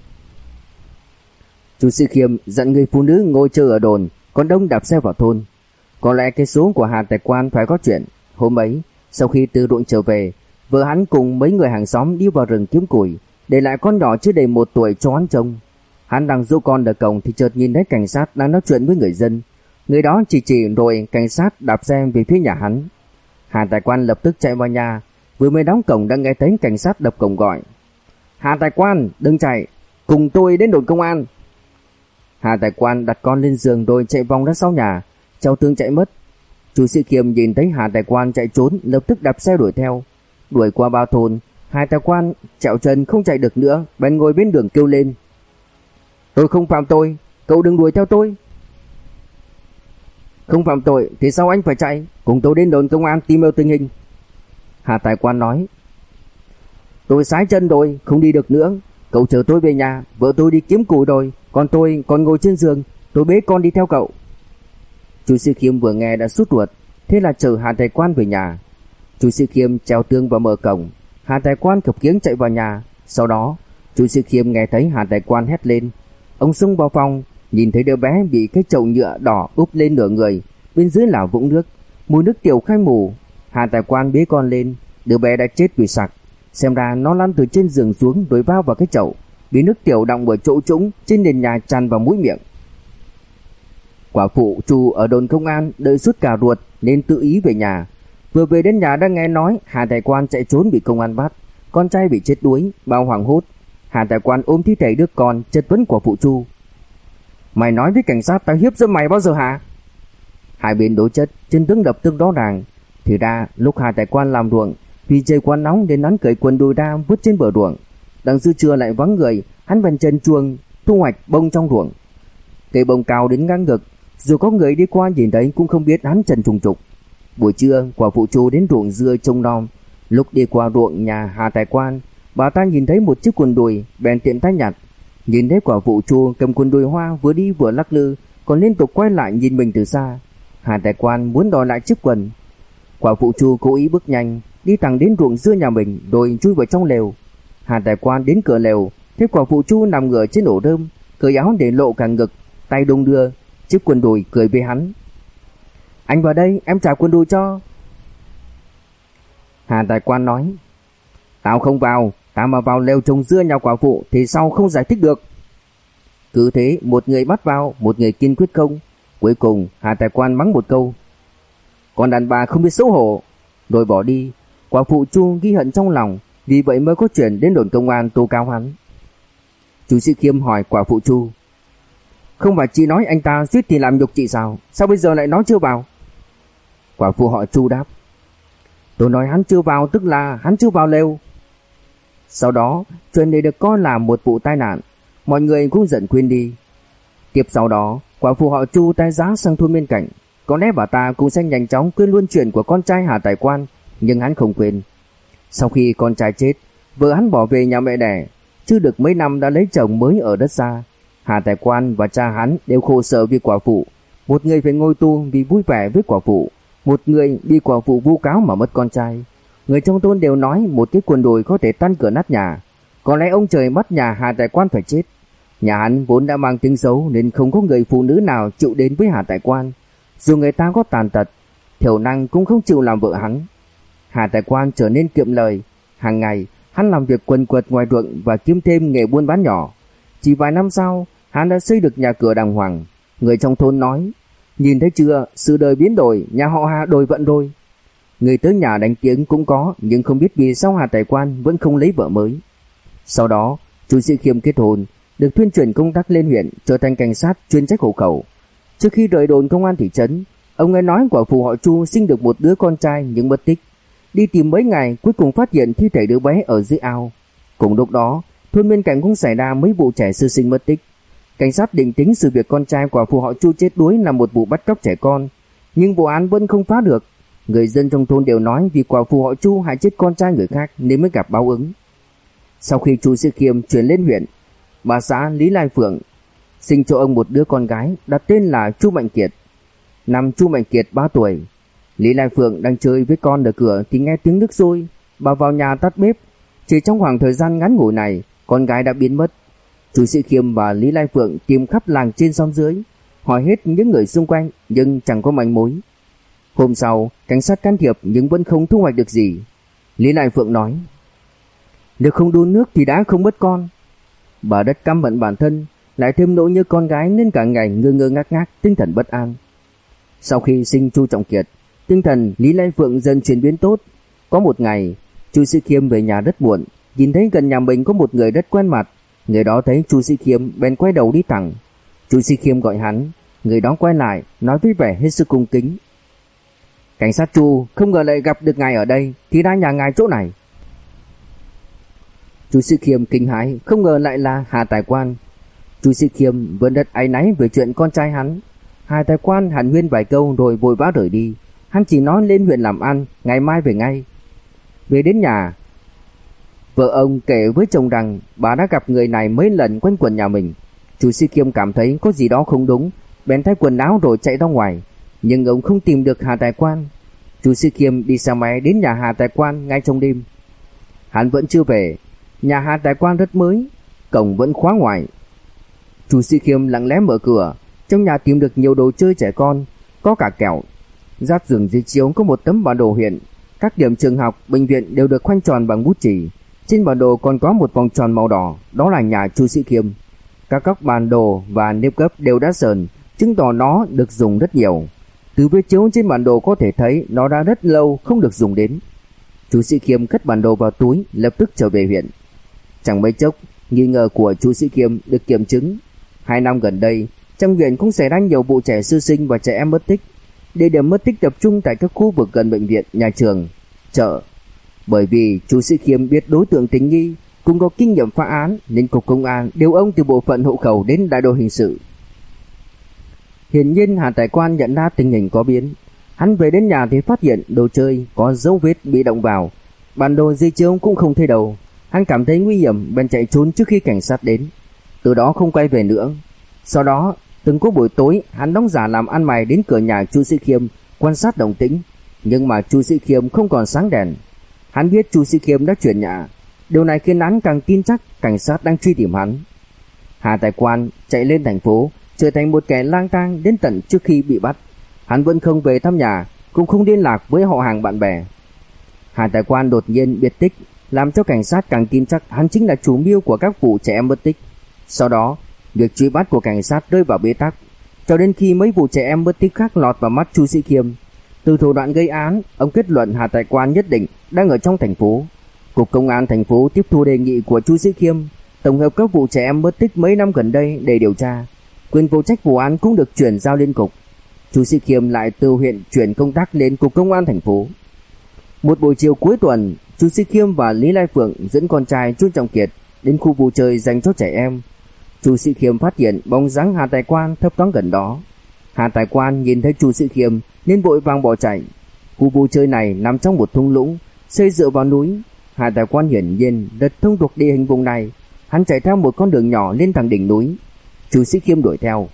A: Chu Sĩ Khiêm dặn người phụ nữ ngồi chờ ở đồn, còn đông đạp xe vào thôn. Có lẽ cái số của Hà Tài Quan phải có chuyện. Hôm ấy, sau khi từ ruộng trở về, vợ hắn cùng mấy người hàng xóm đi vào rừng kiếm củi, để lại con nhỏ chưa đầy một tuổi cho hắn trông. Hắn đang dỗ con ở cổng thì chợt nhìn thấy cảnh sát đang nói chuyện với người dân. Người đó chỉ chỉ rồi cảnh sát đạp xe về phía nhà hắn. Hà Tài Quan lập tức chạy vào nhà, vừa mới đóng cổng đã nghe thấy cảnh sát đập cổng gọi: "Hà Tài Quan, đừng chạy, cùng tôi đến đồn công an." Hà Tài Quan đặt con lên giường rồi chạy vòng ra sau nhà, Châu Tương chạy mất. Chu Sĩ Khiêm nhìn thấy Hà Tài Quan chạy trốn, lập tức đạp xe đuổi theo. Đuổi qua bao thôn, Hà Tài Quan trẹo chân không chạy được nữa, bèn ngồi bên đường kêu lên: "Tôi không phạm tội, cậu đừng đuổi theo tôi." "Không phạm tội thì sao anh phải chạy? Cùng tôi đến đồn công an tìm hiểu tình hình." Hà Tài Quan nói: "Tôi sái chân rồi, không đi được nữa. Cậu chở tôi về nhà, vợ tôi đi kiếm củi rồi, còn tôi còn ngồi trên giường, tôi bế con đi theo cậu." Chu Sĩ Khiêm vừa nghe đã sốt ruột, thế là chở Hà Tài Quan về nhà. Chu Sĩ Khiêm treo tường và mở cổng, Hà Tài Quan khập khiễng chạy vào nhà. Sau đó, Chu Sĩ Khiêm nghe thấy Hà Tài Quan hét lên. Ông xông vào phòng, nhìn thấy đứa bé bị cái chậu nhựa đỏ úp lên nửa người, bên dưới là vũng nước, mùi nước tiểu khai mù. Hà Tài Quan bế con lên, đứa bé đã chết vì sặc. Xem ra nó lăn từ trên giường xuống rồi vào vào cái chậu, bị nước tiểu đọng ở chỗ trũng trên nền nhà tràn vào mũi miệng. Quả phụ Chu ở đồn công an đợi suốt cả ruột nên tự ý về nhà. Vừa về đến nhà đã nghe nói Hà Tài Quan chạy trốn bị công an bắt, con trai bị chết đuối, bao hoảng hốt. Hà Tài Quan ôm thi thể đứa con chất vấn quả phụ Chu: "Mày nói với cảnh sát tao hiếp dâm mày bao giờ hả?" Hai bên đối chất, chân tướng lập tức rõ ràng. Thì ra lúc Hà Tài Quan làm ruộng, vì trời quá nóng nên hắn cởi quần đùi ra vứt trên bờ ruộng. Đằng dư trưa lại vắng người, hắn bèn chân chuông thu hoạch bông trong ruộng. Cây bông cao đến ngang ngực, dù có người đi qua nhìn thấy cũng không biết hắn trần trùng trục. Buổi trưa, quả phụ Chu đến ruộng dưa trông nom. Lúc đi qua ruộng nhà Hà Tài Quan, bà ta nhìn thấy một chiếc quần đùi, bèn tiện tay nhặt. Nhìn thấy quả phụ Chu cầm quần đùi hoa vừa đi vừa lắc lư, còn liên tục quay lại nhìn mình từ xa. Hà Tài Quan muốn đòi lại chiếc quần. Quả phụ Chu cố ý bước nhanh, đi thẳng đến ruộng dưa nhà mình rồi chui vào trong lều. Hà Tài Quan đến cửa lều, thấy quả phụ Chu nằm ngửa trên ổ rơm, cởi áo để lộ cả ngực, tay đung đưa chiếc quần đùi, cười với hắn: "Anh vào đây, em trả quần đùi cho." Hà Tài Quan nói: "Tao không vào, tao mà vào lều trồng dưa nhà quả phụ thì sau không giải thích được." Cứ thế một người bắt vào, một người kiên quyết không. Cuối cùng Hà Tài Quan mắng một câu: "Con đàn bà không biết xấu hổ", rồi bỏ đi. Quả phụ Chu ghi hận trong lòng, vì vậy mới có chuyện đến đồn công an tố cáo hắn. Chu Sĩ Khiêm hỏi quả phụ Chu: "Không phải chị nói anh ta suýt thì làm nhục chị sao? Sao bây giờ lại nói chưa vào?" Quả phụ họ Chu đáp: "Tôi nói hắn chưa vào tức là hắn chưa vào lều." Sau đó chuyện này được coi là một vụ tai nạn, mọi người cũng giận quên đi. Tiếp sau đó, quả phụ họ Chu tay giá sang thôn bên cạnh. Có lẽ bà ta cũng sẽ nhanh chóng quên luôn chuyện của con trai Hà Tài Quan, nhưng hắn không quên. Sau khi con trai chết, vợ hắn bỏ về nhà mẹ đẻ, chưa được mấy năm đã lấy chồng mới ở đất xa. Hà Tài Quan và cha hắn đều khổ sở vì quả phụ. Một người phải ngồi tù vì vui vẻ với quả phụ, một người bị quả phụ vu cáo mà mất con trai. Người trong thôn đều nói một cái quần đùi có thể tan cửa nát nhà. Có lẽ ông trời bắt nhà Hà Tài Quan phải chết. Nhà hắn vốn đã mang tiếng xấu nên không có người phụ nữ nào chịu đến với Hà Tài Quan. Dù người ta có tàn tật, thiểu năng cũng không chịu làm vợ hắn. Hà Tài Quan trở nên kiệm lời. Hàng ngày hắn làm việc quần quật ngoài ruộng và kiếm thêm nghề buôn bán nhỏ. Chỉ vài năm sau, hắn đã xây được nhà cửa đàng hoàng. Người trong thôn nói: "Nhìn thấy chưa, sự đời biến đổi, nhà họ Hà đổi vận rồi." Người tới nhà đánh tiếng cũng có, nhưng không biết vì sao Hà Tài Quan vẫn không lấy vợ mới. Sau đó, Chu Sĩ Khiêm kết hôn, được thuyên chuyển công tác lên huyện, trở thành cảnh sát chuyên trách hộ khẩu. Trước khi rời đồn công an thị trấn, ông nghe nói quả phụ họ Chu sinh được một đứa con trai nhưng mất tích. Đi tìm mấy ngày, cuối cùng phát hiện thi thể đứa bé ở dưới ao. Cùng lúc đó, thôn bên cạnh cũng xảy ra mấy vụ trẻ sơ sinh mất tích. Cảnh sát định tính sự việc con trai của phụ họ Chu chết đuối là một vụ bắt cóc trẻ con, nhưng vụ án vẫn không phá được. Người dân trong thôn đều nói vì quả phụ họ Chu hại chết con trai người khác nên mới gặp báo ứng. Sau khi Chu Sĩ Khiêm chuyển lên huyện, bà xã Lý Lai Phượng sinh cho ông một đứa con gái đặt tên là Chu Mạnh Kiệt. Năm Chu Mạnh Kiệt ba tuổi, Lý Lai Phượng đang chơi với con ở cửa thì nghe tiếng nước sôi. Bà vào nhà tắt bếp. Chỉ trong khoảng thời gian ngắn ngủi này, con gái đã biến mất. Chu Sĩ Khiêm và Lý Lai Phượng tìm khắp làng trên xóm dưới, hỏi hết những người xung quanh nhưng chẳng có manh mối. Hôm sau, cảnh sát can thiệp nhưng vẫn không thu hoạch được gì. Lý Lai Phượng nói: "Nếu không đun nước thì đã không mất con." Bà rất căm hận bản thân, lại thêm nỗi nhớ con gái nên cả ngày ngơ ngơ ngác ngác, tinh thần bất an. Sau khi sinh Chu Trọng Kiệt, tinh thần Lý Lai Phượng dần chuyển biến tốt. Có một ngày, Chu Sĩ Khiêm về nhà rất muộn, nhìn thấy gần nhà mình có một người rất quen mặt. Người đó thấy Chu Sĩ Khiêm bèn quay đầu đi thẳng. Chu Sĩ Khiêm gọi hắn, người đó quay lại nói với vẻ hết sức cung kính: "Cảnh sát Chu, không ngờ lại gặp được ngài ở đây, thì ra nhà ngài chỗ này." Chu Sĩ Khiêm kinh hãi, không ngờ lại là Hà Tài Quan. Chu Sĩ Khiêm vẫn rất áy náy về chuyện con trai hắn. Hà Tài Quan hàn huyên vài câu rồi vội vã rời đi. Hắn chỉ nói lên huyện làm ăn, ngày mai về ngay. Về đến nhà, vợ ông kể với chồng rằng bà đã gặp người này mấy lần quanh quẩn nhà mình. Chu Sĩ Khiêm cảm thấy có gì đó không đúng, bèn thay quần áo rồi chạy ra ngoài, nhưng ông không tìm được Hà Tài Quan. Chu Sĩ Khiêm đi xe máy đến nhà Hà Tài Quan ngay trong đêm. Hắn vẫn chưa về. Nhà Hà Tài Quan rất mới, cổng vẫn khóa ngoài. Chu Sĩ Khiêm lặng lẽ mở cửa. Trong nhà tìm được nhiều đồ chơi trẻ con, có cả kẹo. Giáp giường dưới chiếu có một tấm bản đồ huyện. Các điểm trường học, bệnh viện đều được khoanh tròn bằng bút chì. Trên bản đồ còn có một vòng tròn màu đỏ, đó là nhà Chu Sĩ Khiêm. Các góc bản đồ và nếp gấp đều đã sờn, chứng tỏ nó được dùng rất nhiều. Từ vết chiếu trên bản đồ có thể thấy nó đã rất lâu không được dùng đến. Chu Sĩ Khiêm cất bản đồ vào túi, lập tức trở về huyện. Chẳng mấy chốc, nghi ngờ của Chu Sĩ Khiêm được kiểm chứng. Hai năm gần đây, trong huyện cũng xảy ra nhiều vụ trẻ sơ sinh và trẻ em mất tích. Địa điểm mất tích tập trung tại các khu vực gần bệnh viện, nhà trường, chợ. Bởi vì Chu Sĩ Khiêm biết đối tượng tình nghi cũng có kinh nghiệm phá án, nên cục công an điều ông từ bộ phận hộ khẩu đến đại đội hình sự. Hiển nhiên Hà Tài Quan nhận ra tình hình có biến. Hắn về đến nhà thì phát hiện đồ chơi có dấu vết bị động vào, bản đồ di chiếu cũng không thấy đâu. Hắn cảm thấy nguy hiểm bèn chạy trốn trước khi cảnh sát đến, từ đó không quay về nữa. Sau đó từng có buổi tối hắn đóng giả làm ăn mày đến cửa nhà Chu Sĩ Khiêm quan sát động tĩnh, nhưng mà Chu Sĩ Khiêm không còn sáng đèn. Hắn biết Chu Sĩ Khiêm đã chuyển nhà, điều này khiến hắn càng tin chắc cảnh sát đang truy tìm hắn. Hà Tài Quan chạy lên thành phố, trở thành một kẻ lang thang đến tận trước khi bị bắt. Hắn vẫn không về thăm nhà, cũng không liên lạc với họ hàng bạn bè. Hà Tài Quan đột nhiên biệt tích, làm cho cảnh sát càng tin chắc hắn chính là chủ mưu của các vụ trẻ em mất tích. Sau đó, việc truy bắt của cảnh sát rơi vào bế tắc, cho đến khi mấy vụ trẻ em mất tích khác lọt vào mắt Chu Sĩ Khiêm. Từ thủ đoạn gây án, ông kết luận Hà Tài Quan nhất định đang ở trong thành phố. Cục công an thành phố tiếp thu đề nghị của Chu Sĩ Khiêm, tổng hợp các vụ trẻ em mất tích mấy năm gần đây để điều tra. Quyền phụ trách vụ án cũng được chuyển giao lên cục. Chu Sĩ Khiêm lại từ huyện chuyển công tác lên cục công an thành phố. Một buổi chiều cuối tuần, Chu Sĩ Khiêm và Lý Lai Phượng dẫn con trai Chu Trọng Kiệt đến khu vui chơi dành cho trẻ em. Chu Sĩ Khiêm phát hiện bóng dáng Hà Tài Quan thấp thoáng gần đó. Hà Tài Quan nhìn thấy Chu Sĩ Khiêm nên vội vàng bỏ chạy. Khu vui chơi này nằm trong một thung lũng xây dựa vào núi. Hà Tài Quan hiển nhiên rất thông thuộc địa hình vùng này. Hắn chạy theo một con đường nhỏ lên thẳng đỉnh núi. Chu Sĩ Khiêm đuổi theo.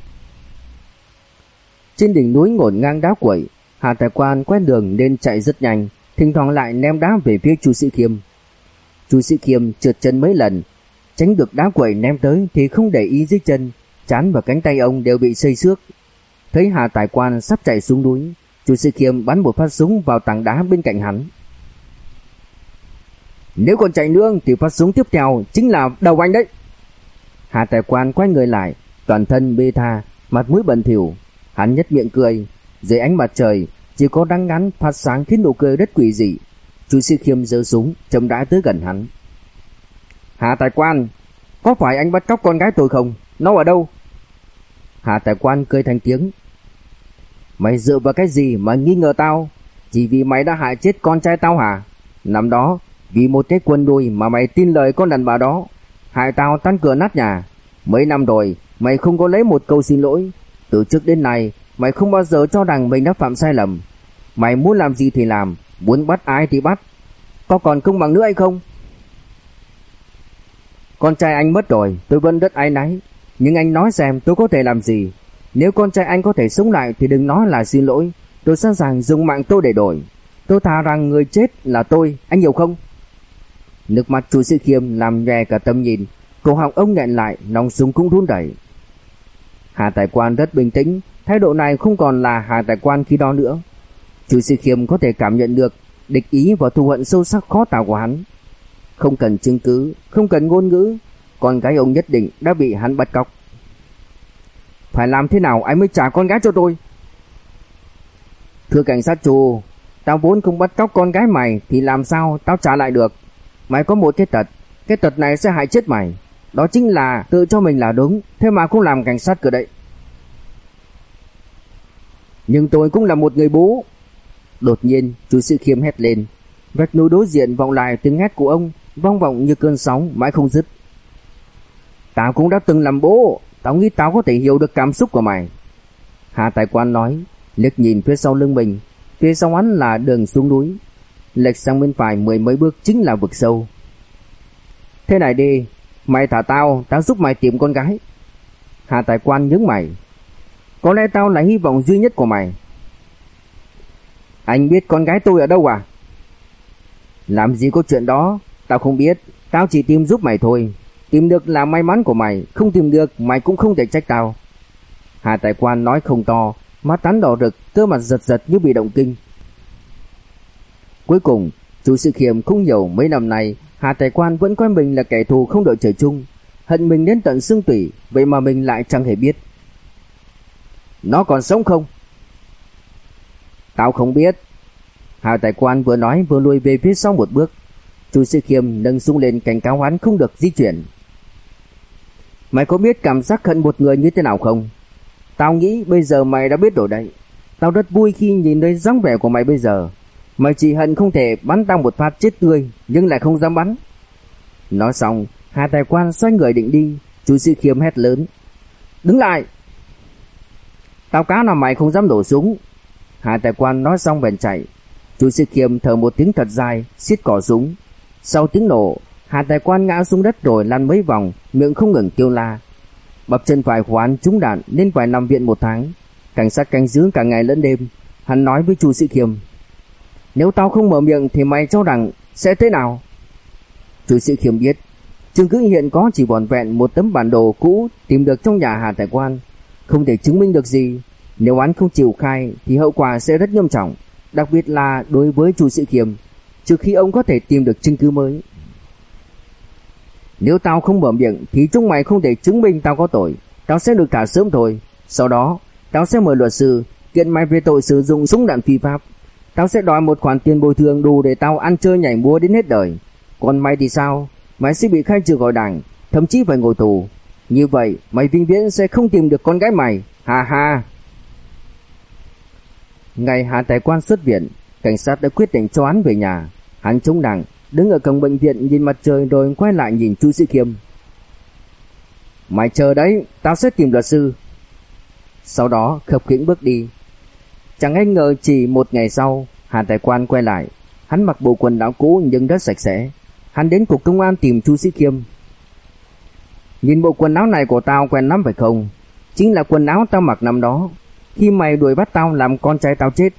A: Trên đỉnh núi ngổn ngang đá quậy. Hà Tài Quan quen đường nên chạy rất nhanh, thỉnh thoảng lại ném đá về phía Chu Sĩ Khiêm. Chu Sĩ Khiêm trượt chân mấy lần, tránh được đá quậy ném tới thì không để ý dưới chân, trán và cánh tay ông đều bị xây xước. Thấy Hà Tài Quan sắp chạy xuống núi, Chu Sĩ Khiêm bắn một phát súng vào tảng đá bên cạnh hắn. Nếu còn chạy nữa thì phát súng tiếp theo chính là đầu anh đấy. Hà Tài Quan quay người lại, toàn thân bê tha, mặt mũi bẩn thỉu. Hắn nhếch miệng cười, dưới ánh mặt trời chỉ có đắng ngắn phát sáng khiến nụ cười rất quỷ dị. Chu Sĩ Khiêm giơ súng chậm rãi tới gần hắn. Hà Tài Quan, có phải anh bắt cóc con gái tôi không? Nó ở đâu? Hà Tài Quan cười thành tiếng. Mày dựa vào cái gì mà nghi ngờ tao? Chỉ vì mày đã hại chết con trai tao hả? Năm đó vì một cái quần đùi mà mày tin lời con đàn bà đó, hại tao tan cửa nát nhà. Mấy năm rồi Mày không có lấy một câu xin lỗi. Từ trước đến nay mày không bao giờ cho rằng mình đã phạm sai lầm. Mày muốn làm gì thì làm, muốn bắt ai thì bắt. Có còn công bằng nữa hay không? Con trai anh mất rồi, tôi vẫn rất áy náy. Nhưng anh nói xem tôi có thể làm gì. Nếu con trai anh có thể sống lại thì đừng nói là xin lỗi. Tôi sẵn sàng dùng mạng tôi để đổi. Tôi thà rằng người chết là tôi, anh hiểu không? Nước mắt Chu Sĩ Khiêm làm nhòe cả tầm nhìn. Cổ họng ông nghẹn lại, nòng súng cũng run rẩy. Hà Tài Quan rất bình tĩnh, thái độ này không còn là Hà Tài Quan khi đó nữa. Chu Sĩ Khiêm có thể cảm nhận được địch ý và thù hận sâu sắc khó tả của hắn. Không cần chứng cứ, không cần ngôn ngữ, con gái ông nhất định đã bị hắn bắt cóc. Phải làm thế nào anh mới trả con gái cho tôi? Thưa cảnh sát Chu, tao vốn không bắt cóc con gái mày thì làm sao tao trả lại được? Mày có một cái tật, cái tật này sẽ hại chết mày. Đó chính là tự cho mình là đúng, thế mà cũng làm cảnh sát cơ đấy. Nhưng tôi cũng là một người bố. Đột nhiên Chu Sĩ Khiêm hét lên. Vách núi đối diện vọng lại tiếng hét của ông, vang vọng như cơn sóng mãi không dứt. Tao cũng đã từng làm bố, tao nghĩ tao có thể hiểu được cảm xúc của mày. Hà Tài Quan nói, liếc nhìn phía sau lưng mình. Phía sau hắn là đường xuống núi, lệch sang bên phải mười mấy bước chính là vực sâu. Thế này đi, mày thả tao, tao giúp mày tìm con gái. Hà Tài Quan nhướng mày. Có lẽ tao là hy vọng duy nhất của mày. Anh biết con gái tôi ở đâu à? Làm gì có chuyện đó, tao không biết, tao chỉ tìm giúp mày thôi. Tìm được là may mắn của mày, không tìm được mày cũng không thể trách tao. Hà Tài Quan nói không to, mắt hắn đỏ rực, cơ mặt giật giật như bị động kinh. Cuối cùng, Chu Sĩ Khiêm không hiểu mấy năm nay Hà Tài Quan vẫn coi mình là kẻ thù không đội trời chung, hận mình đến tận xương tủy, vậy mà mình lại chẳng hề biết. Nó còn sống không? Tao không biết. Hà Tài Quan vừa nói vừa lùi về phía sau một bước. Chu Sĩ Khiêm nâng súng lên cảnh cáo hắn không được di chuyển. Mày có biết cảm giác hận một người như thế nào không? Tao nghĩ bây giờ mày đã biết rồi đấy. Tao rất vui khi nhìn thấy dáng vẻ của mày bây giờ. Mày chỉ hận không thể bắn tao một phát chết tươi, nhưng lại không dám bắn. Nói xong, Hà Tài Quan xoay người định đi. Chu Sĩ Khiêm hét lớn. Đứng lại! Tao cá nào mày không dám đổ súng. Hà Tài Quan nói xong bèn chạy. Chu Sĩ Khiêm thở một tiếng thật dài, siết cò súng. Sau tiếng nổ, Hà Tài Quan ngã xuống đất rồi lăn mấy vòng, miệng không ngừng kêu la. Bắp chân phải của hắn trúng đạn nên phải nằm viện một tháng. Cảnh sát canh giữ cả ngày lẫn đêm. Hắn nói với Chu Sĩ Khiêm. Nếu tao không mở miệng thì mày cho rằng sẽ thế nào? Chu Sĩ Khiêm biết chứng cứ hiện có chỉ vỏn vẹn một tấm bản đồ cũ tìm được trong nhà Hà Tài Quan, không thể chứng minh được gì. Nếu hắn không chịu khai thì hậu quả sẽ rất nghiêm trọng, đặc biệt là đối với Chu Sĩ Khiêm, trừ khi ông có thể tìm được chứng cứ mới. Nếu tao không mở miệng thì chúng mày không thể chứng minh tao có tội, tao sẽ được thả sớm thôi. Sau đó tao sẽ mời luật sư kiện mày về tội sử dụng súng đạn phi pháp. Tao sẽ đòi một khoản tiền bồi thường đủ để tao ăn chơi nhảy múa đến hết đời. Còn mày thì sao? Mày sẽ bị khai trừ khỏi đảng, thậm chí phải ngồi tù. Như vậy mày vĩnh viễn sẽ không tìm được con gái mày. Ha ha. Ngày Hà Tài Quan xuất viện, cảnh sát đã quyết định cho hắn về nhà. Hắn chống đảng, đứng ở cổng bệnh viện nhìn mặt trời rồi quay lại nhìn Chu Sĩ Khiêm. Mày chờ đấy, tao sẽ tìm luật sư. Sau đó khập khiễng bước đi. Chẳng ai ngờ chỉ một ngày sau, Hà Tài Quan quay lại. Hắn mặc bộ quần áo cũ nhưng rất sạch sẽ. Hắn đến cục công an tìm Chu Sĩ Khiêm. Nhìn bộ quần áo này của tao quen lắm phải không? Chính là quần áo tao mặc năm đó, khi mày đuổi bắt tao làm con trai tao chết.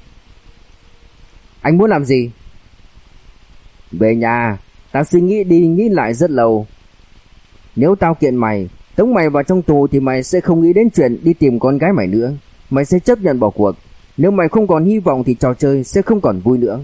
A: Anh muốn làm gì? Về nhà, tao suy nghĩ đi nghĩ lại rất lâu. Nếu tao kiện mày, tống mày vào trong tù thì mày sẽ không nghĩ đến chuyện đi tìm con gái mày nữa. Mày sẽ chấp nhận bỏ cuộc. Nếu mày không còn hy vọng thì trò chơi sẽ không còn vui nữa.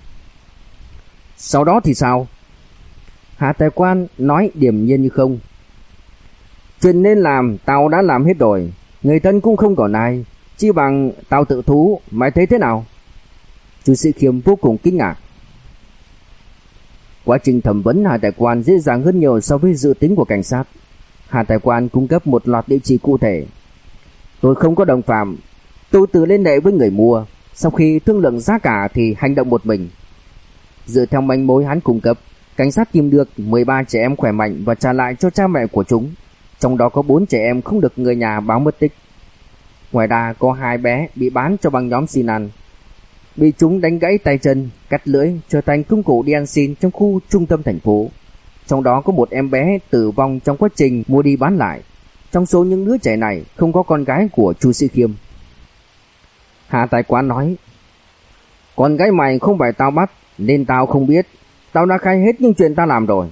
A: Sau đó thì sao? Hà Tài Quan nói điềm nhiên như không. Chuyện nên làm tao đã làm hết rồi. Người thân cũng không còn ai, chỉ bằng tao tự thú. Mày thấy thế nào? Chu Sĩ Khiêm vô cùng kinh ngạc. Quá trình thẩm vấn Hà Tài Quan dễ dàng hơn nhiều so với dự tính của cảnh sát. Hà Tài Quan cung cấp một loạt địa chỉ cụ thể. Tôi không có đồng phạm. Tôi tự liên hệ với người mua. Sau khi thương lượng giá cả thì hành động một mình. Dựa theo manh mối hắn cung cấp, cảnh sát tìm được mười ba trẻ em khỏe mạnh và trả lại cho cha mẹ của chúng. trong đó có bốn trẻ em không được người nhà báo mất tích. Ngoài ra có hai bé bị bán cho băng nhóm xin ăn, bị chúng đánh gãy tay chân, cắt lưỡi, trở thành công cụ đi ăn xin trong khu trung tâm thành phố. Trong đó có một em bé tử vong trong quá trình mua đi bán lại. Trong số những đứa trẻ này không có con gái của Chu Sĩ Khiêm. Hà Tài Quán nói: con gái mày không phải tao bắt, nên tao không biết. Tao đã khai hết những chuyện tao làm rồi.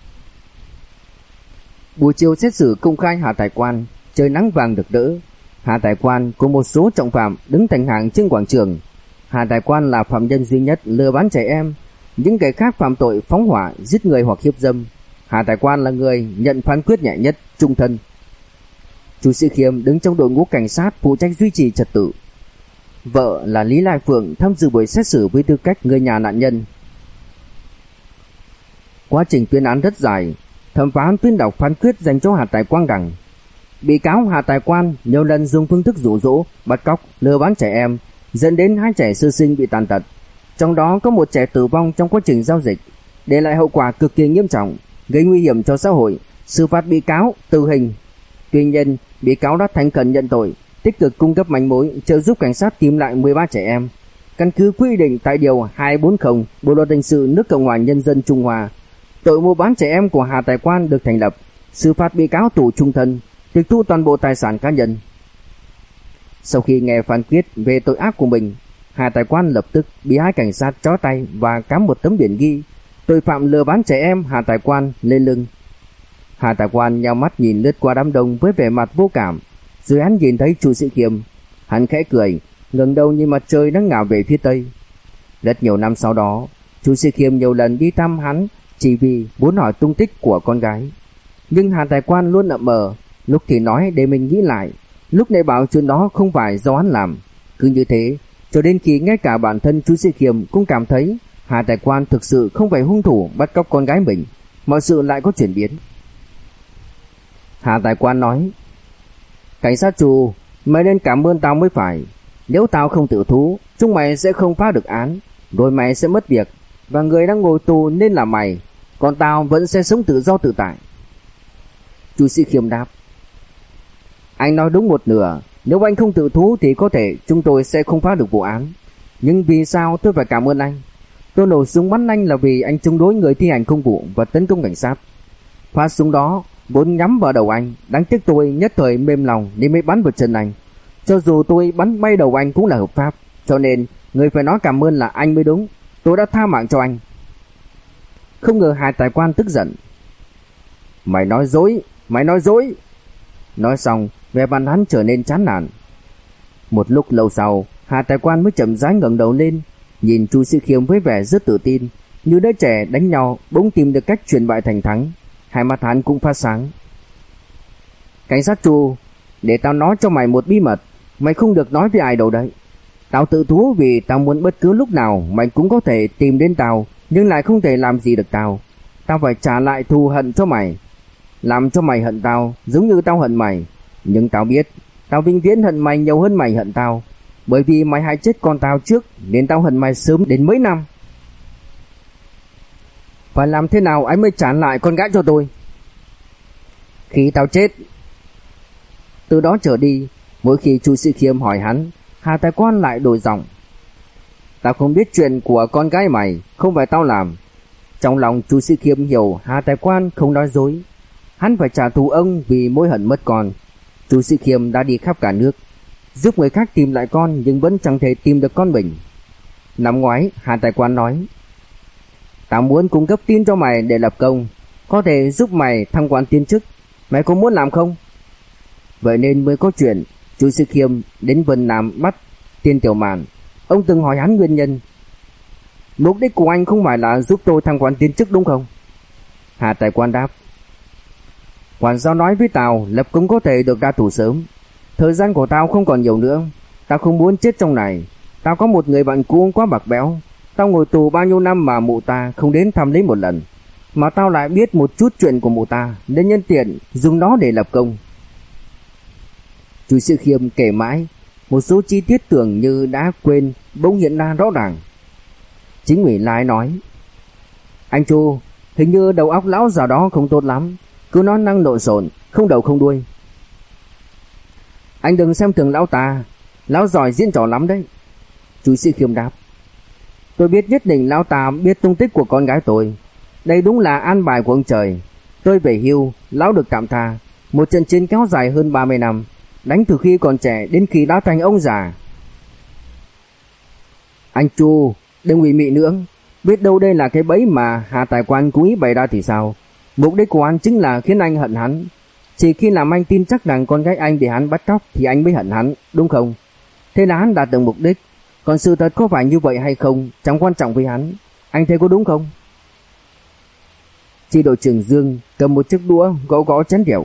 A: Buổi chiều xét xử công khai Hà Tài Quan, trời nắng vàng rực rỡ. Hà Tài Quan cùng một số trọng phạm đứng thành hàng trên quảng trường. Hà Tài Quan là phạm nhân duy nhất lừa bán trẻ em, những kẻ khác phạm tội phóng hỏa, giết người hoặc hiếp dâm. Hà Tài Quan là người nhận phán quyết nhẹ nhất, trung thân. Chu Sĩ Khiêm đứng trong đội ngũ cảnh sát phụ trách duy trì trật tự. Vợ là Lý Lai Phượng tham dự buổi xét xử với tư cách người nhà nạn nhân. Quá trình tuyên án rất dài. Thẩm phán tuyên đọc phán quyết dành cho Hà Tài Quang rằng bị cáo Hà Tài Quan nhiều lần dùng phương thức dụ dỗ, bắt cóc, lừa bán trẻ em, dẫn đến hai trẻ sơ sinh bị tàn tật, trong đó có một trẻ tử vong trong quá trình giao dịch, để lại hậu quả cực kỳ nghiêm trọng, gây nguy hiểm cho xã hội, xử phạt bị cáo tử hình. Tuy nhiên, bị cáo đã thành khẩn nhận tội, tích cực cung cấp manh mối, trợ giúp cảnh sát tìm lại mười ba trẻ em. Căn cứ quy định tại điều hai trăm bốn mươi Bộ luật hình sự nước Cộng hòa Nhân dân Trung Hoa, tội mua bán trẻ em của Hà Tài Quan được thành lập, xử phạt bị cáo tù trung thân, tịch thu toàn bộ tài sản cá nhân. Sau khi nghe phán quyết về tội ác của mình, Hà Tài Quan lập tức bị hai cảnh sát trói tay và cắm một tấm biển ghi tội phạm lừa bán trẻ em Hà Tài Quan lên lưng. Hà Tài Quan nheo mắt nhìn lướt qua đám đông với vẻ mặt vô cảm, rồi hắn nhìn thấy Chu Sĩ Khiêm, hắn khẽ cười, ngẩng đầu nhìn mặt trời đang ngả về phía tây. Rất nhiều năm sau đó, Chu Sĩ Khiêm nhiều lần đi thăm hắn chỉ vì muốn hỏi tung tích của con gái, nhưng Hà Tài Quan luôn ậm ờ, lúc thì nói để mình nghĩ lại, lúc này bảo chuyện đó không phải do hắn làm. Cứ như thế cho đến khi ngay cả bản thân Chu Sĩ Khiêm cũng cảm thấy Hà Tài Quan thực sự không phải hung thủ bắt cóc con gái mình, mọi sự lại có chuyển biến. Hà Tài Quan nói: cảnh sát Chu, mày nên cảm ơn tao mới phải. Nếu tao không tự thú, chúng mày sẽ không phá được án, rồi mày sẽ mất việc, và người đang ngồi tù nên là mày, còn tao vẫn sẽ sống tự do tự tại. Chu Sĩ Khiêm đáp: anh nói đúng một nửa. Nếu anh không tự thú thì có thể chúng tôi sẽ không phá được vụ án. Nhưng vì sao tôi phải cảm ơn anh? Tôi nổ súng bắn anh là vì anh chống đối người thi hành công vụ và tấn công cảnh sát. Phát súng đó vốn nhắm vào đầu anh, đáng tiếc tôi nhất thời mềm lòng nên mới bắn vào chân anh. Cho dù tôi bắn bay đầu anh cũng là hợp pháp, cho nên người phải nói cảm ơn là anh mới đúng. Tôi đã tha mạng cho anh. Không ngờ Hà Tài Quan tức giận: mày nói dối, mày nói dối. Nói xong, vẻ mặt hắn trở nên chán nản. Một lúc lâu sau, Hà Tài Quan mới chậm rãi ngẩng đầu lên, nhìn Chu Sĩ Khiêm với vẻ rất tự tin, như đứa trẻ đánh nhau bỗng tìm được cách chuyển bại thành thắng. Hai mắt hắn cũng phát sáng. Cảnh sát Chu, để tao nói cho mày một bí mật, mày không được nói với ai đâu đấy. Tao tự thú vì tao muốn bất cứ lúc nào mày cũng có thể tìm đến tao, nhưng lại không thể làm gì được tao. Tao phải trả lại thù hận cho mày, làm cho mày hận tao giống như tao hận mày. Nhưng tao biết tao vĩnh viễn hận mày nhiều hơn mày hận tao, bởi vì mày hại chết con tao trước, nên tao hận mày sớm đến mấy năm. Phải làm thế nào anh mới trả lại con gái cho tôi? Khi tao chết. Từ đó trở đi, mỗi khi Chu Sĩ Khiêm hỏi hắn, Hà Tài Quan lại đổi giọng: tao không biết chuyện của con gái mày, không phải tao làm. Trong lòng Chu Sĩ Khiêm hiểu Hà Tài Quan không nói dối, hắn phải trả thù ông vì mối hận mất con. Chu Sĩ Khiêm đã đi khắp cả nước, giúp người khác tìm lại con, nhưng vẫn chẳng thể tìm được con mình. Năm ngoái, Hà Tài Quan nói: tao muốn cung cấp tin cho mày để lập công, có thể giúp mày thăng quan tiến chức, mày có muốn làm không? Vậy nên mới có chuyện Chu Sĩ Khiêm đến Vân Nam bắt Tiên Tiểu Mạn. Ông từng hỏi hắn nguyên nhân. Mục đích của anh không phải là giúp tôi thăng quan tiến chức đúng không? Hà Tài Quan đáp: quản giao nói với tao lập công có thể được ra tù sớm. Thời gian của tao không còn nhiều nữa, tao không muốn chết trong này. Tao có một người bạn cũ quá bạc béo, tao ngồi tù bao nhiêu năm mà mụ ta không đến thăm lấy một lần, mà tao lại biết một chút chuyện của mụ ta, nên nhân tiện dùng nó để lập công. Chu Sĩ Khiêm kể mãi, một số chi tiết tưởng như đã quên bỗng hiện ra rõ ràng. Chính ủy Lai nói: anh Chu, hình như đầu óc lão già đó không tốt lắm. cứ nói năng lộn xộn, không đầu không đuôi. Anh đừng xem thường lão ta, lão giỏi diễn trò lắm đấy. Chu Sĩ Khiêm đáp. Tôi biết nhất định lão ta biết tung tích của con gái tôi. Đây đúng là an bài của ông trời. Tôi về hưu, lão được tạm tha. Một trận chiến kéo dài hơn ba mươi năm, đánh từ khi còn trẻ đến khi đã thành ông già. Anh Chu, đừng ủy mị nữa. Biết đâu đây là cái bẫy mà Hà Tài Quan cố ý bày ra thì sao? Mục đích của anh chính là khiến anh hận hắn. Chỉ khi làm anh tin chắc rằng con gái anh bị hắn bắt cóc thì anh mới hận hắn, đúng không? Thế là hắn đạt được mục đích. Còn sự thật có phải như vậy hay không chẳng quan trọng với hắn. Anh thấy có đúng không? Chi đội trưởng Dương cầm một chiếc đũa gõ gõ chén rượu.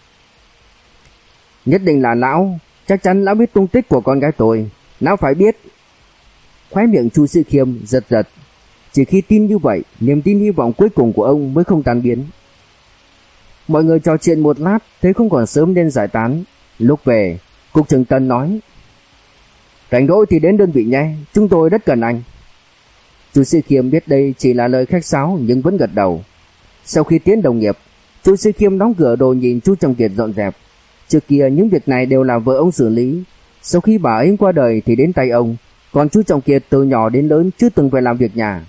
A: Nhất định là lão, chắc chắn lão biết tung tích của con gái tôi. Lão phải biết. Khóe miệng Chu Sĩ Khiêm giật giật. Chỉ khi tin như vậy, niềm tin hy vọng cuối cùng của ông mới không tan biến. Mọi người trò chuyện một lát, thấy không còn sớm nên giải tán. Lúc về, Cục trưởng Tân nói: Rảnh rỗi thì đến đơn vị nhé, chúng tôi rất cần anh. Chu Sĩ Khiêm biết đây chỉ là lời khách sáo nhưng vẫn gật đầu. Sau khi tiến đồng nghiệp, Chu Sĩ Khiêm đóng cửa đồ nhìn Chu Trọng Kiệt dọn dẹp. Trước kia những việc này đều là vợ ông xử lý. Sau khi bà ấy qua đời thì đến tay ông. Còn Chu Trọng Kiệt từ nhỏ đến lớn chưa từng phải làm việc nhà.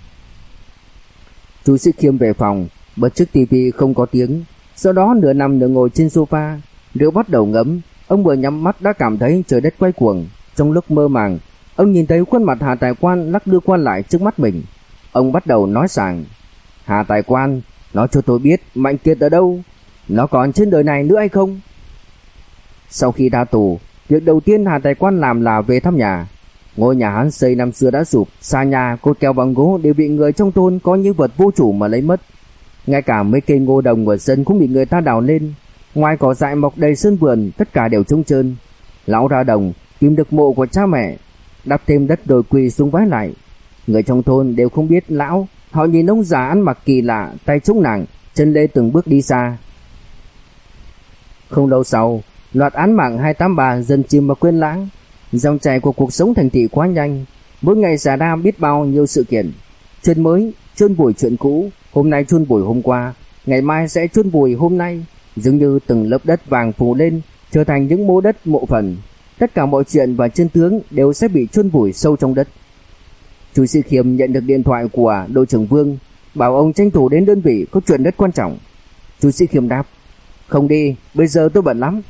A: Chu Sĩ Khiêm về phòng, bật chiếc tivi không có tiếng. Sau đó nửa nằm nửa ngồi trên sofa, rượu bắt đầu ngấm. Ông vừa nhắm mắt đã cảm thấy trời đất quay cuồng. Trong lúc mơ màng, ông nhìn thấy khuôn mặt Hà Tài Quan lắc đưa qua lại trước mắt mình. Ông bắt đầu nói sảng: Hà Tài Quan, nói cho tôi biết Mạnh Kiệt ở đâu, nó còn trên đời này nữa hay không? Sau khi ra tù, việc đầu tiên Hà Tài Quan làm là về thăm nhà. Ngôi nhà hắn xây năm xưa đã sụp, xa nhà, cột kèo bằng gỗ đều bị người trong thôn có như vật vô chủ mà lấy mất. Ngay cả mấy cây ngô đồng ở sân cũng bị người ta đào lên. Ngoài cỏ dại mọc đầy sân vườn, tất cả đều trống trơn. Lão ra đồng tìm được mộ của cha mẹ, đắp thêm đất rồi quỳ xuống vái lại. Người trong thôn đều không biết lão. Họ nhìn ông già ăn mặc kỳ lạ, tay chống nặng, chân lê từng bước đi xa. Không lâu sau, loạt án mạng hai tám ba dần chìm vào quên lãng. Dòng chảy của cuộc sống thành thị quá nhanh, mỗi ngày xảy ra biết bao nhiêu sự kiện. Chuyện mới, chôn vùi chuyện cũ, hôm nay chôn vùi hôm qua, ngày mai sẽ chôn vùi hôm nay, dường như từng lớp đất vàng phủ lên, trở thành những mố đất mộ phần. Tất cả mọi chuyện và chân tướng đều sẽ bị chôn vùi sâu trong đất. Chu Sĩ Khiêm nhận được điện thoại của đội trưởng Vương, bảo ông tranh thủ đến đơn vị, có chuyện rất quan trọng. Chu Sĩ Khiêm đáp: Không đi, bây giờ tôi bận lắm.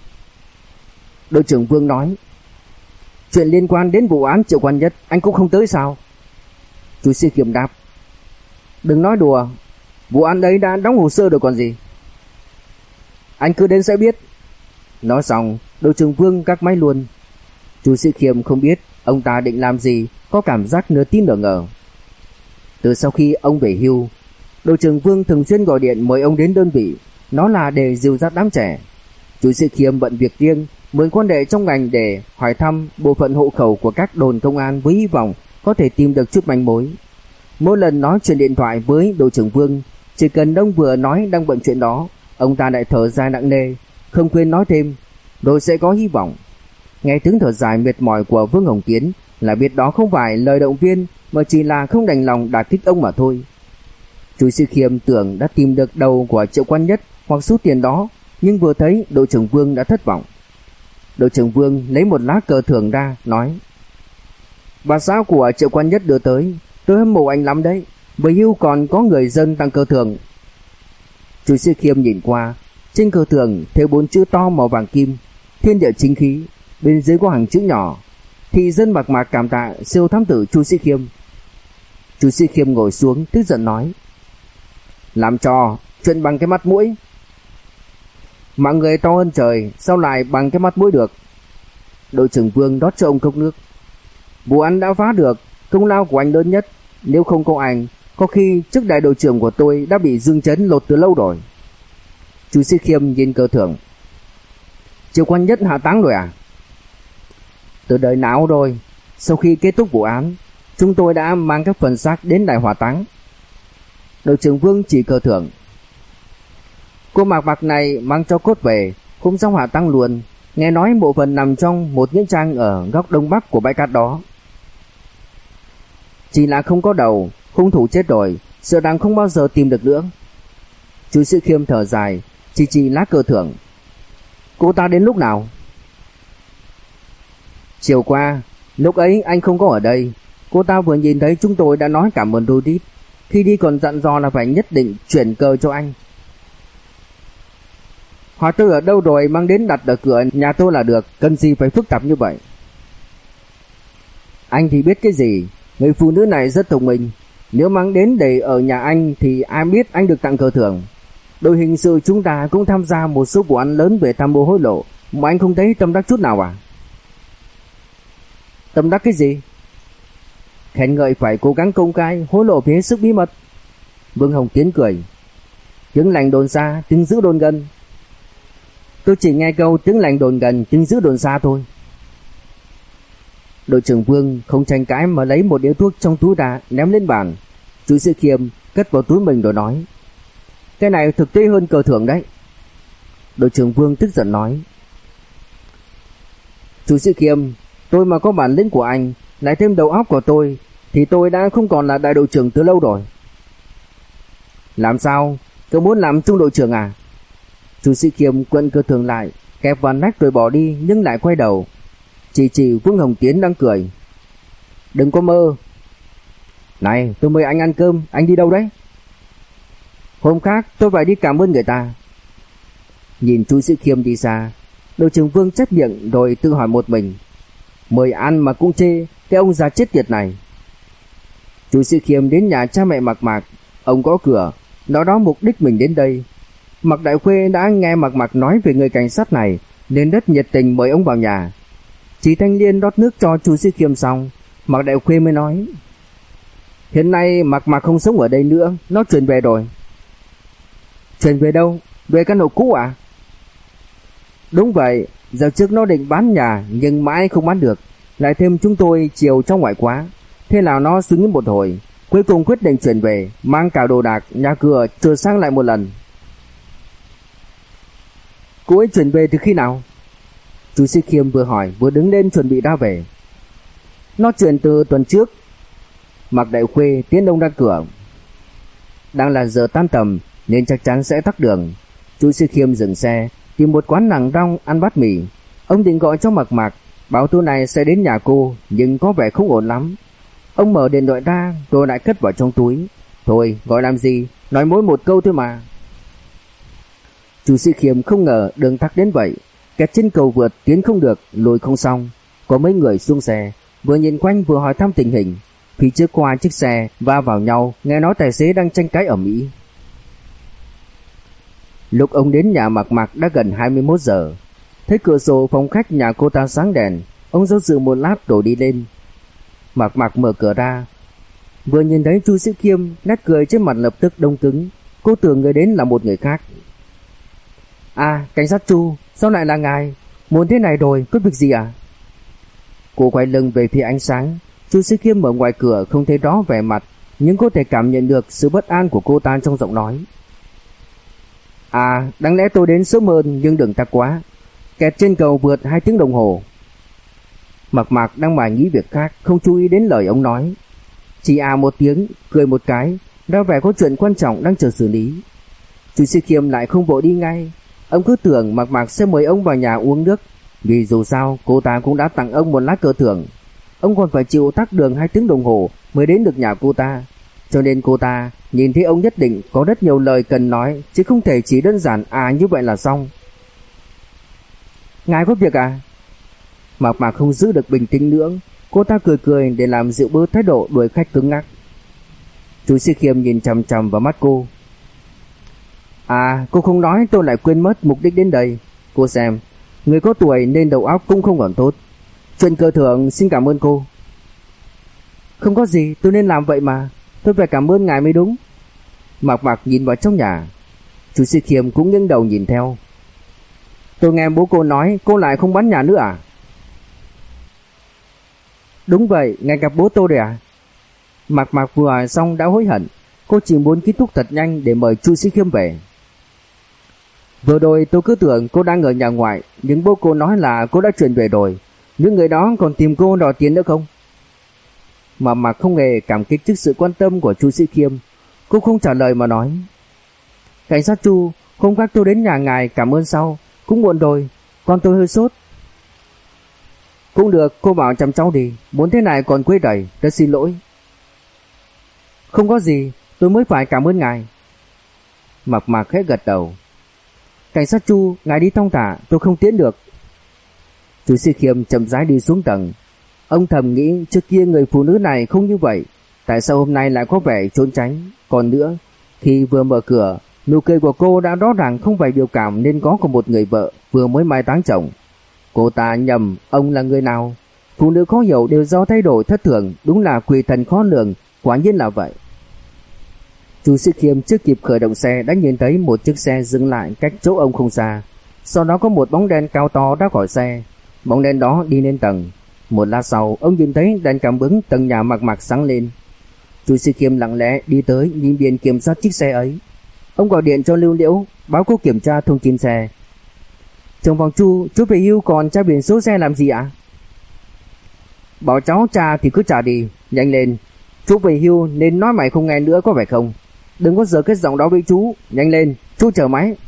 A: Đội trưởng Vương nói: Chuyện liên quan đến vụ án Triệu Quan Nhất anh cũng không tới sao? Chu Sĩ Khiêm đáp: Đừng nói đùa, vụ án đấy đã đóng hồ sơ rồi còn gì. Anh cứ đến sẽ biết. Nói xong, đội trưởng Vương gác máy luôn. Chu Sĩ Khiêm không biết ông ta định làm gì, có cảm giác nửa tin nửa ngờ. Từ sau khi ông về hưu, đội trưởng Vương thường xuyên gọi điện mời ông đến đơn vị, nó là để dìu dắt đám trẻ. Chu Sĩ Khiêm bận việc riêng, mời quan đệ trong ngành để hỏi thăm bộ phận hộ khẩu của các đồn công an với hy vọng có thể tìm được chút manh mối. Mỗi lần nói chuyện điện thoại với đội trưởng Vương, chỉ cần ông vừa nói đang bận chuyện đó, ông ta lại thở dài nặng nề, không quên nói thêm, rồi sẽ có hy vọng. Nghe tiếng thở dài mệt mỏi của Vương Hồng Tiến là biết đó không phải lời động viên, mà chỉ là không đành lòng đả kích ông mà thôi. Chu Sĩ Khiêm tưởng đã tìm được đầu của Triệu Quan Nhất hoặc số tiền đó, nhưng vừa thấy đội trưởng Vương đã thất vọng. Đội trưởng Vương lấy một lá cờ thưởng ra, nói: Bà xã của Triệu Quan Nhất đưa tới, tôi hâm mộ anh lắm đấy, về hưu còn có người dân tặng cờ thưởng. Chu Sĩ Khiêm nhìn qua, trên cờ thưởng thêu bốn chữ to màu vàng kim: Thiên địa chính khí. Bên dưới có hàng chữ nhỏ: Thị dân Mạc Mạc cảm tạ siêu thám tử Chu Sĩ Khiêm. Chu Sĩ Khiêm ngồi xuống tức giận nói: Làm trò, chuyện bằng cái mắt mũi. Mạng người to hơn trời, sao lại bằng cái mắt mũi được? Đội trưởng Vương rót cho ông cốc nước. Vụ án đã phá được, công lao của anh lớn nhất. Nếu không có anh, có khi chức đại đội trưởng của tôi đã bị Dương Chấn lột từ lâu rồi. Chu Sĩ Khiêm nhìn cờ thưởng: Triệu Quan Nhất hạ táng rồi à? Từ đời nào rồi, sau khi kết thúc vụ án, chúng tôi đã mang các phần xác đến đài hỏa táng. Đội trưởng Vương chỉ cờ thưởng: Cô Mạc Mạc này mang cho cốt về, cũng xong hỏa táng luôn. Nghe nói bộ phận nằm trong một nghĩa trang ở góc đông bắc của bãi cát đó. Chỉ là không có đầu, hung thủ chết rồi, sợ rằng không bao giờ tìm được nữa. Chu Sĩ Khiêm thở dài, chỉ chỉ lá cờ thưởng. Cô ta đến lúc nào? Chiều qua, lúc ấy anh không có ở đây. Cô ta vừa nhìn thấy chúng tôi đã nói cảm ơn Judith. Khi đi còn dặn dò là phải nhất định chuyển cờ cho anh. Họ tư ở đâu rồi mang đến đặt ở cửa nhà tôi là được, cần gì phải phức tạp như vậy. Anh thì biết cái gì, người phụ nữ này rất thông minh. Nếu mang đến để ở nhà anh thì ai biết anh được tặng cờ thưởng. Đội hình sự chúng ta cũng tham gia một số vụ án lớn về tham mô hối lộ, mà anh không thấy tâm đắc chút nào à? Tâm đắc cái gì? Khen ngợi phải cố gắng công khai, hối lộ phải hết sức bí mật. Vương Hồng Tiến cười. Tiếng lành đồn xa, tiếng dữ đồn gần. Tôi chỉ nghe câu tiếng lành đồn gần, tiếng dữ đồn xa thôi. Đội trưởng Vương không tranh cãi mà lấy một điếu thuốc trong túi ra ném lên bàn. Chú Sĩ Khiêm cất vào túi mình rồi nói: cái này thực tế hơn cờ thưởng đấy. Đội trưởng Vương tức giận nói: Chú Sĩ Khiêm, tôi mà có bản lĩnh của anh, lại thêm đầu óc của tôi, thì tôi đã không còn là đại đội trưởng từ lâu rồi. Làm sao? Cậu muốn làm trung đội trưởng à? Chú Sĩ Khiêm quận cờ thưởng lại, kẹp vào nách rồi bỏ đi, nhưng lại quay đầu chỉ chỉ Vương Hồng Tiến đang cười. Đừng có mơ. Này, tôi mời anh ăn cơm, anh đi đâu đấy? Hôm khác tôi phải đi cảm ơn người ta. Nhìn chú Sĩ Khiêm đi xa, đội trưởng Vương chép miệng rồi tự hỏi một mình: mời ăn mà cũng chê, cái ông già chết tiệt này. Chú Sĩ Khiêm đến nhà cha mẹ Mạc Mạc. Ông gõ cửa, nói đó mục đích mình đến đây. Mạc Đại Khuê đã nghe Mạc Mạc nói về người cảnh sát này nên rất nhiệt tình mời ông vào nhà. Chị Thanh Liên rót nước cho chú Sĩ Khiêm xong, Mạc Đại Khuê mới nói: hiện nay Mạc Mạc không sống ở đây nữa, nó chuyển về rồi. Chuyển về đâu? Về căn hộ cũ à? Đúng vậy, giờ trước nó định bán nhà nhưng mãi không bán được, lại thêm chúng tôi chiều trong ngoại quá, thế là nó suy nghĩ một hồi, cuối cùng quyết định chuyển về, mang cả đồ đạc, nhà cửa sửa sang lại một lần. Cô ấy chuyển về từ khi nào? Chú Sĩ Khiêm vừa hỏi vừa đứng lên chuẩn bị ra về. Nó chuyển từ tuần trước. Mạc Đại Khuê tiến đông ra cửa. Đang là giờ tan tầm nên chắc chắn sẽ tắc đường. Chú Sĩ Khiêm dừng xe, tìm một quán nàng rong ăn bát mì. Ông định gọi cho Mạc Mạc, bảo tối nay sẽ đến nhà cô, nhưng có vẻ không ổn lắm. Ông mở điện thoại ra rồi lại cất vào trong túi. Thôi, gọi làm gì, nói mỗi một câu thôi mà. Chú Sĩ Khiêm không ngờ đường tắc đến vậy, kẹt trên cầu vượt tiến không được, lùi không xong. Có mấy người xuống xe, vừa nhìn quanh vừa hỏi thăm tình hình. Phía trước qua chiếc xe va vào nhau, nghe nói tài xế đang tranh cãi ở Mỹ. Lúc ông đến nhà Mạc Mạc đã gần hai mươi mốt giờ. Thấy cửa sổ phòng khách nhà cô ta sáng đèn, ông do dự một lát rồi đi lên. Mạc Mạc mở cửa ra, vừa nhìn thấy chú Sĩ Khiêm, nét cười trên mặt lập tức đông cứng. Cô tưởng người đến là một người khác. À, cảnh sát Chu, sao lại là ngài? Muốn thế này rồi, có việc gì à? Cô quay lưng về phía ánh sáng. Chú Sĩ Khiêm ở ngoài cửa không thấy rõ vẻ mặt, nhưng có thể cảm nhận được sự bất an của cô ta trong giọng nói. À, đáng lẽ tôi đến sớm hơn nhưng đường tắc quá, kẹt trên cầu vượt hai tiếng đồng hồ. Mạc Mạc đang mải nghĩ việc khác, không chú ý đến lời ông nói. Chỉ à một tiếng, cười một cái, ra vẻ có chuyện quan trọng đang chờ xử lý. Chú Sĩ Khiêm lại không vội đi ngay. Ông cứ tưởng Mạc Mạc sẽ mời ông vào nhà uống nước, vì dù sao cô ta cũng đã tặng ông một lá cờ thưởng. Ông còn phải chịu tắc đường hai tiếng đồng hồ mới đến được nhà cô ta, cho nên cô ta nhìn thấy ông nhất định có rất nhiều lời cần nói, chứ không thể chỉ đơn giản à như vậy là xong. Ngài có việc à? Mạc Mạc không giữ được bình tĩnh nữa, cô ta cười cười để làm dịu bớt thái độ đuổi khách cứng ngắc. Chú Sĩ Khiêm nhìn chằm chằm vào mắt cô. À, cô không nói tôi lại quên mất mục đích đến đây. Cô xem, người có tuổi nên đầu óc cũng không còn tốt. Chuyện cờ thưởng xin cảm ơn cô. Không có gì, tôi nên làm vậy mà. Tôi phải cảm ơn ngài mới đúng. Mạc Mạc nhìn vào trong nhà. Chú Sĩ Khiêm cũng nghiêng đầu nhìn theo. Tôi nghe bố cô nói cô lại không bán nhà nữa à? Đúng vậy, ngài gặp bố tôi rồi à? Mạc Mạc vừa hỏi xong đã hối hận. Cô chỉ muốn kết thúc thật nhanh để mời chú Sĩ Khiêm về. Vừa rồi tôi cứ tưởng cô đang ở nhà ngoại, nhưng bố cô nói là cô đã chuyển về rồi. Những người đó còn tìm cô đòi tiền nữa không? Mà Mạc không hề cảm kích trước sự quan tâm của chú Sĩ Khiêm. Cô không trả lời mà nói. Cảnh sát Chu, Hôm khác tôi đến nhà ngài cảm ơn sau. Cũng muộn rồi, con tôi hơi sốt. Cũng được, cô bảo chăm cháu đi. Muốn thế này còn quấy rầy, rất xin lỗi. Không có gì, tôi mới phải cảm ơn ngài. Mạc Mạc khẽ gật đầu. Cảnh sát Chu, ngài đi thong thả, tôi không tiến được. Chu Sĩ Khiêm chậm rãi đi xuống tầng. Ông thầm nghĩ trước kia người phụ nữ này không như vậy, tại sao hôm nay lại có vẻ trốn tránh. Còn nữa, khi vừa mở cửa, nụ cười của cô đã rõ ràng không phải biểu cảm nên có của một người vợ vừa mới mai táng chồng. Cô ta nhầm ông là người nào? Phụ nữ khó hiểu đều do thay đổi thất thường, đúng là quỷ thần khó lường, quả nhiên là vậy. Chu Sĩ Khiêm chưa kịp khởi động xe đã nhìn thấy một chiếc xe dừng lại cách chỗ ông không xa. Sau đó có một bóng đen cao to ra khỏi xe. Bóng đen đó đi lên tầng. Một lát sau, ông nhìn thấy đèn cảm ứng tầng nhà Mạc Mạc sáng lên. Chu Sĩ Khiêm lặng lẽ đi tới nhìn biển kiểm soát chiếc xe ấy. Ông gọi điện cho Lưu Liễu báo cô kiểm tra thông tin xe. Trong phòng Chu, chú về hưu còn tra biển số xe làm gì ạ? Bảo cháu tra thì cứ trả đi, nhanh lên. Chú về hưu nên nói mày không nghe nữa có phải không? Đừng có giở cái giọng đó với chú, nhanh lên, chú chờ máy.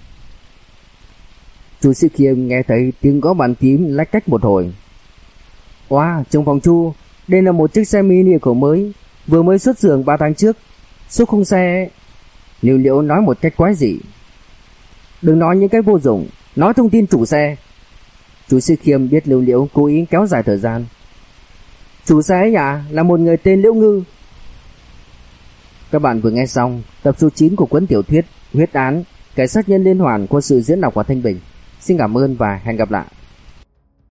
A: Chu Sĩ Khiêm nghe thấy tiếng gõ bàn phím lách cách một hồi. Wow, trong phòng Chu, đây là một chiếc xe mini của mới, vừa mới xuất xưởng ba tháng trước. Số khung xe... Lưu Liễu nói một cách quái dị. Đừng nói những cái vô dụng, nói thông tin chủ xe. Chu Sĩ Khiêm biết Lưu Liễu cố ý kéo dài thời gian. Chủ xe ấy à, là một người tên Liễu Ngư. Các bạn vừa nghe xong tập số chín của cuốn tiểu thuyết Huyết án, Cảnh sát nhân liên hoàn qua sự diễn đọc của Thanh Bình. Xin cảm ơn và hẹn gặp lại.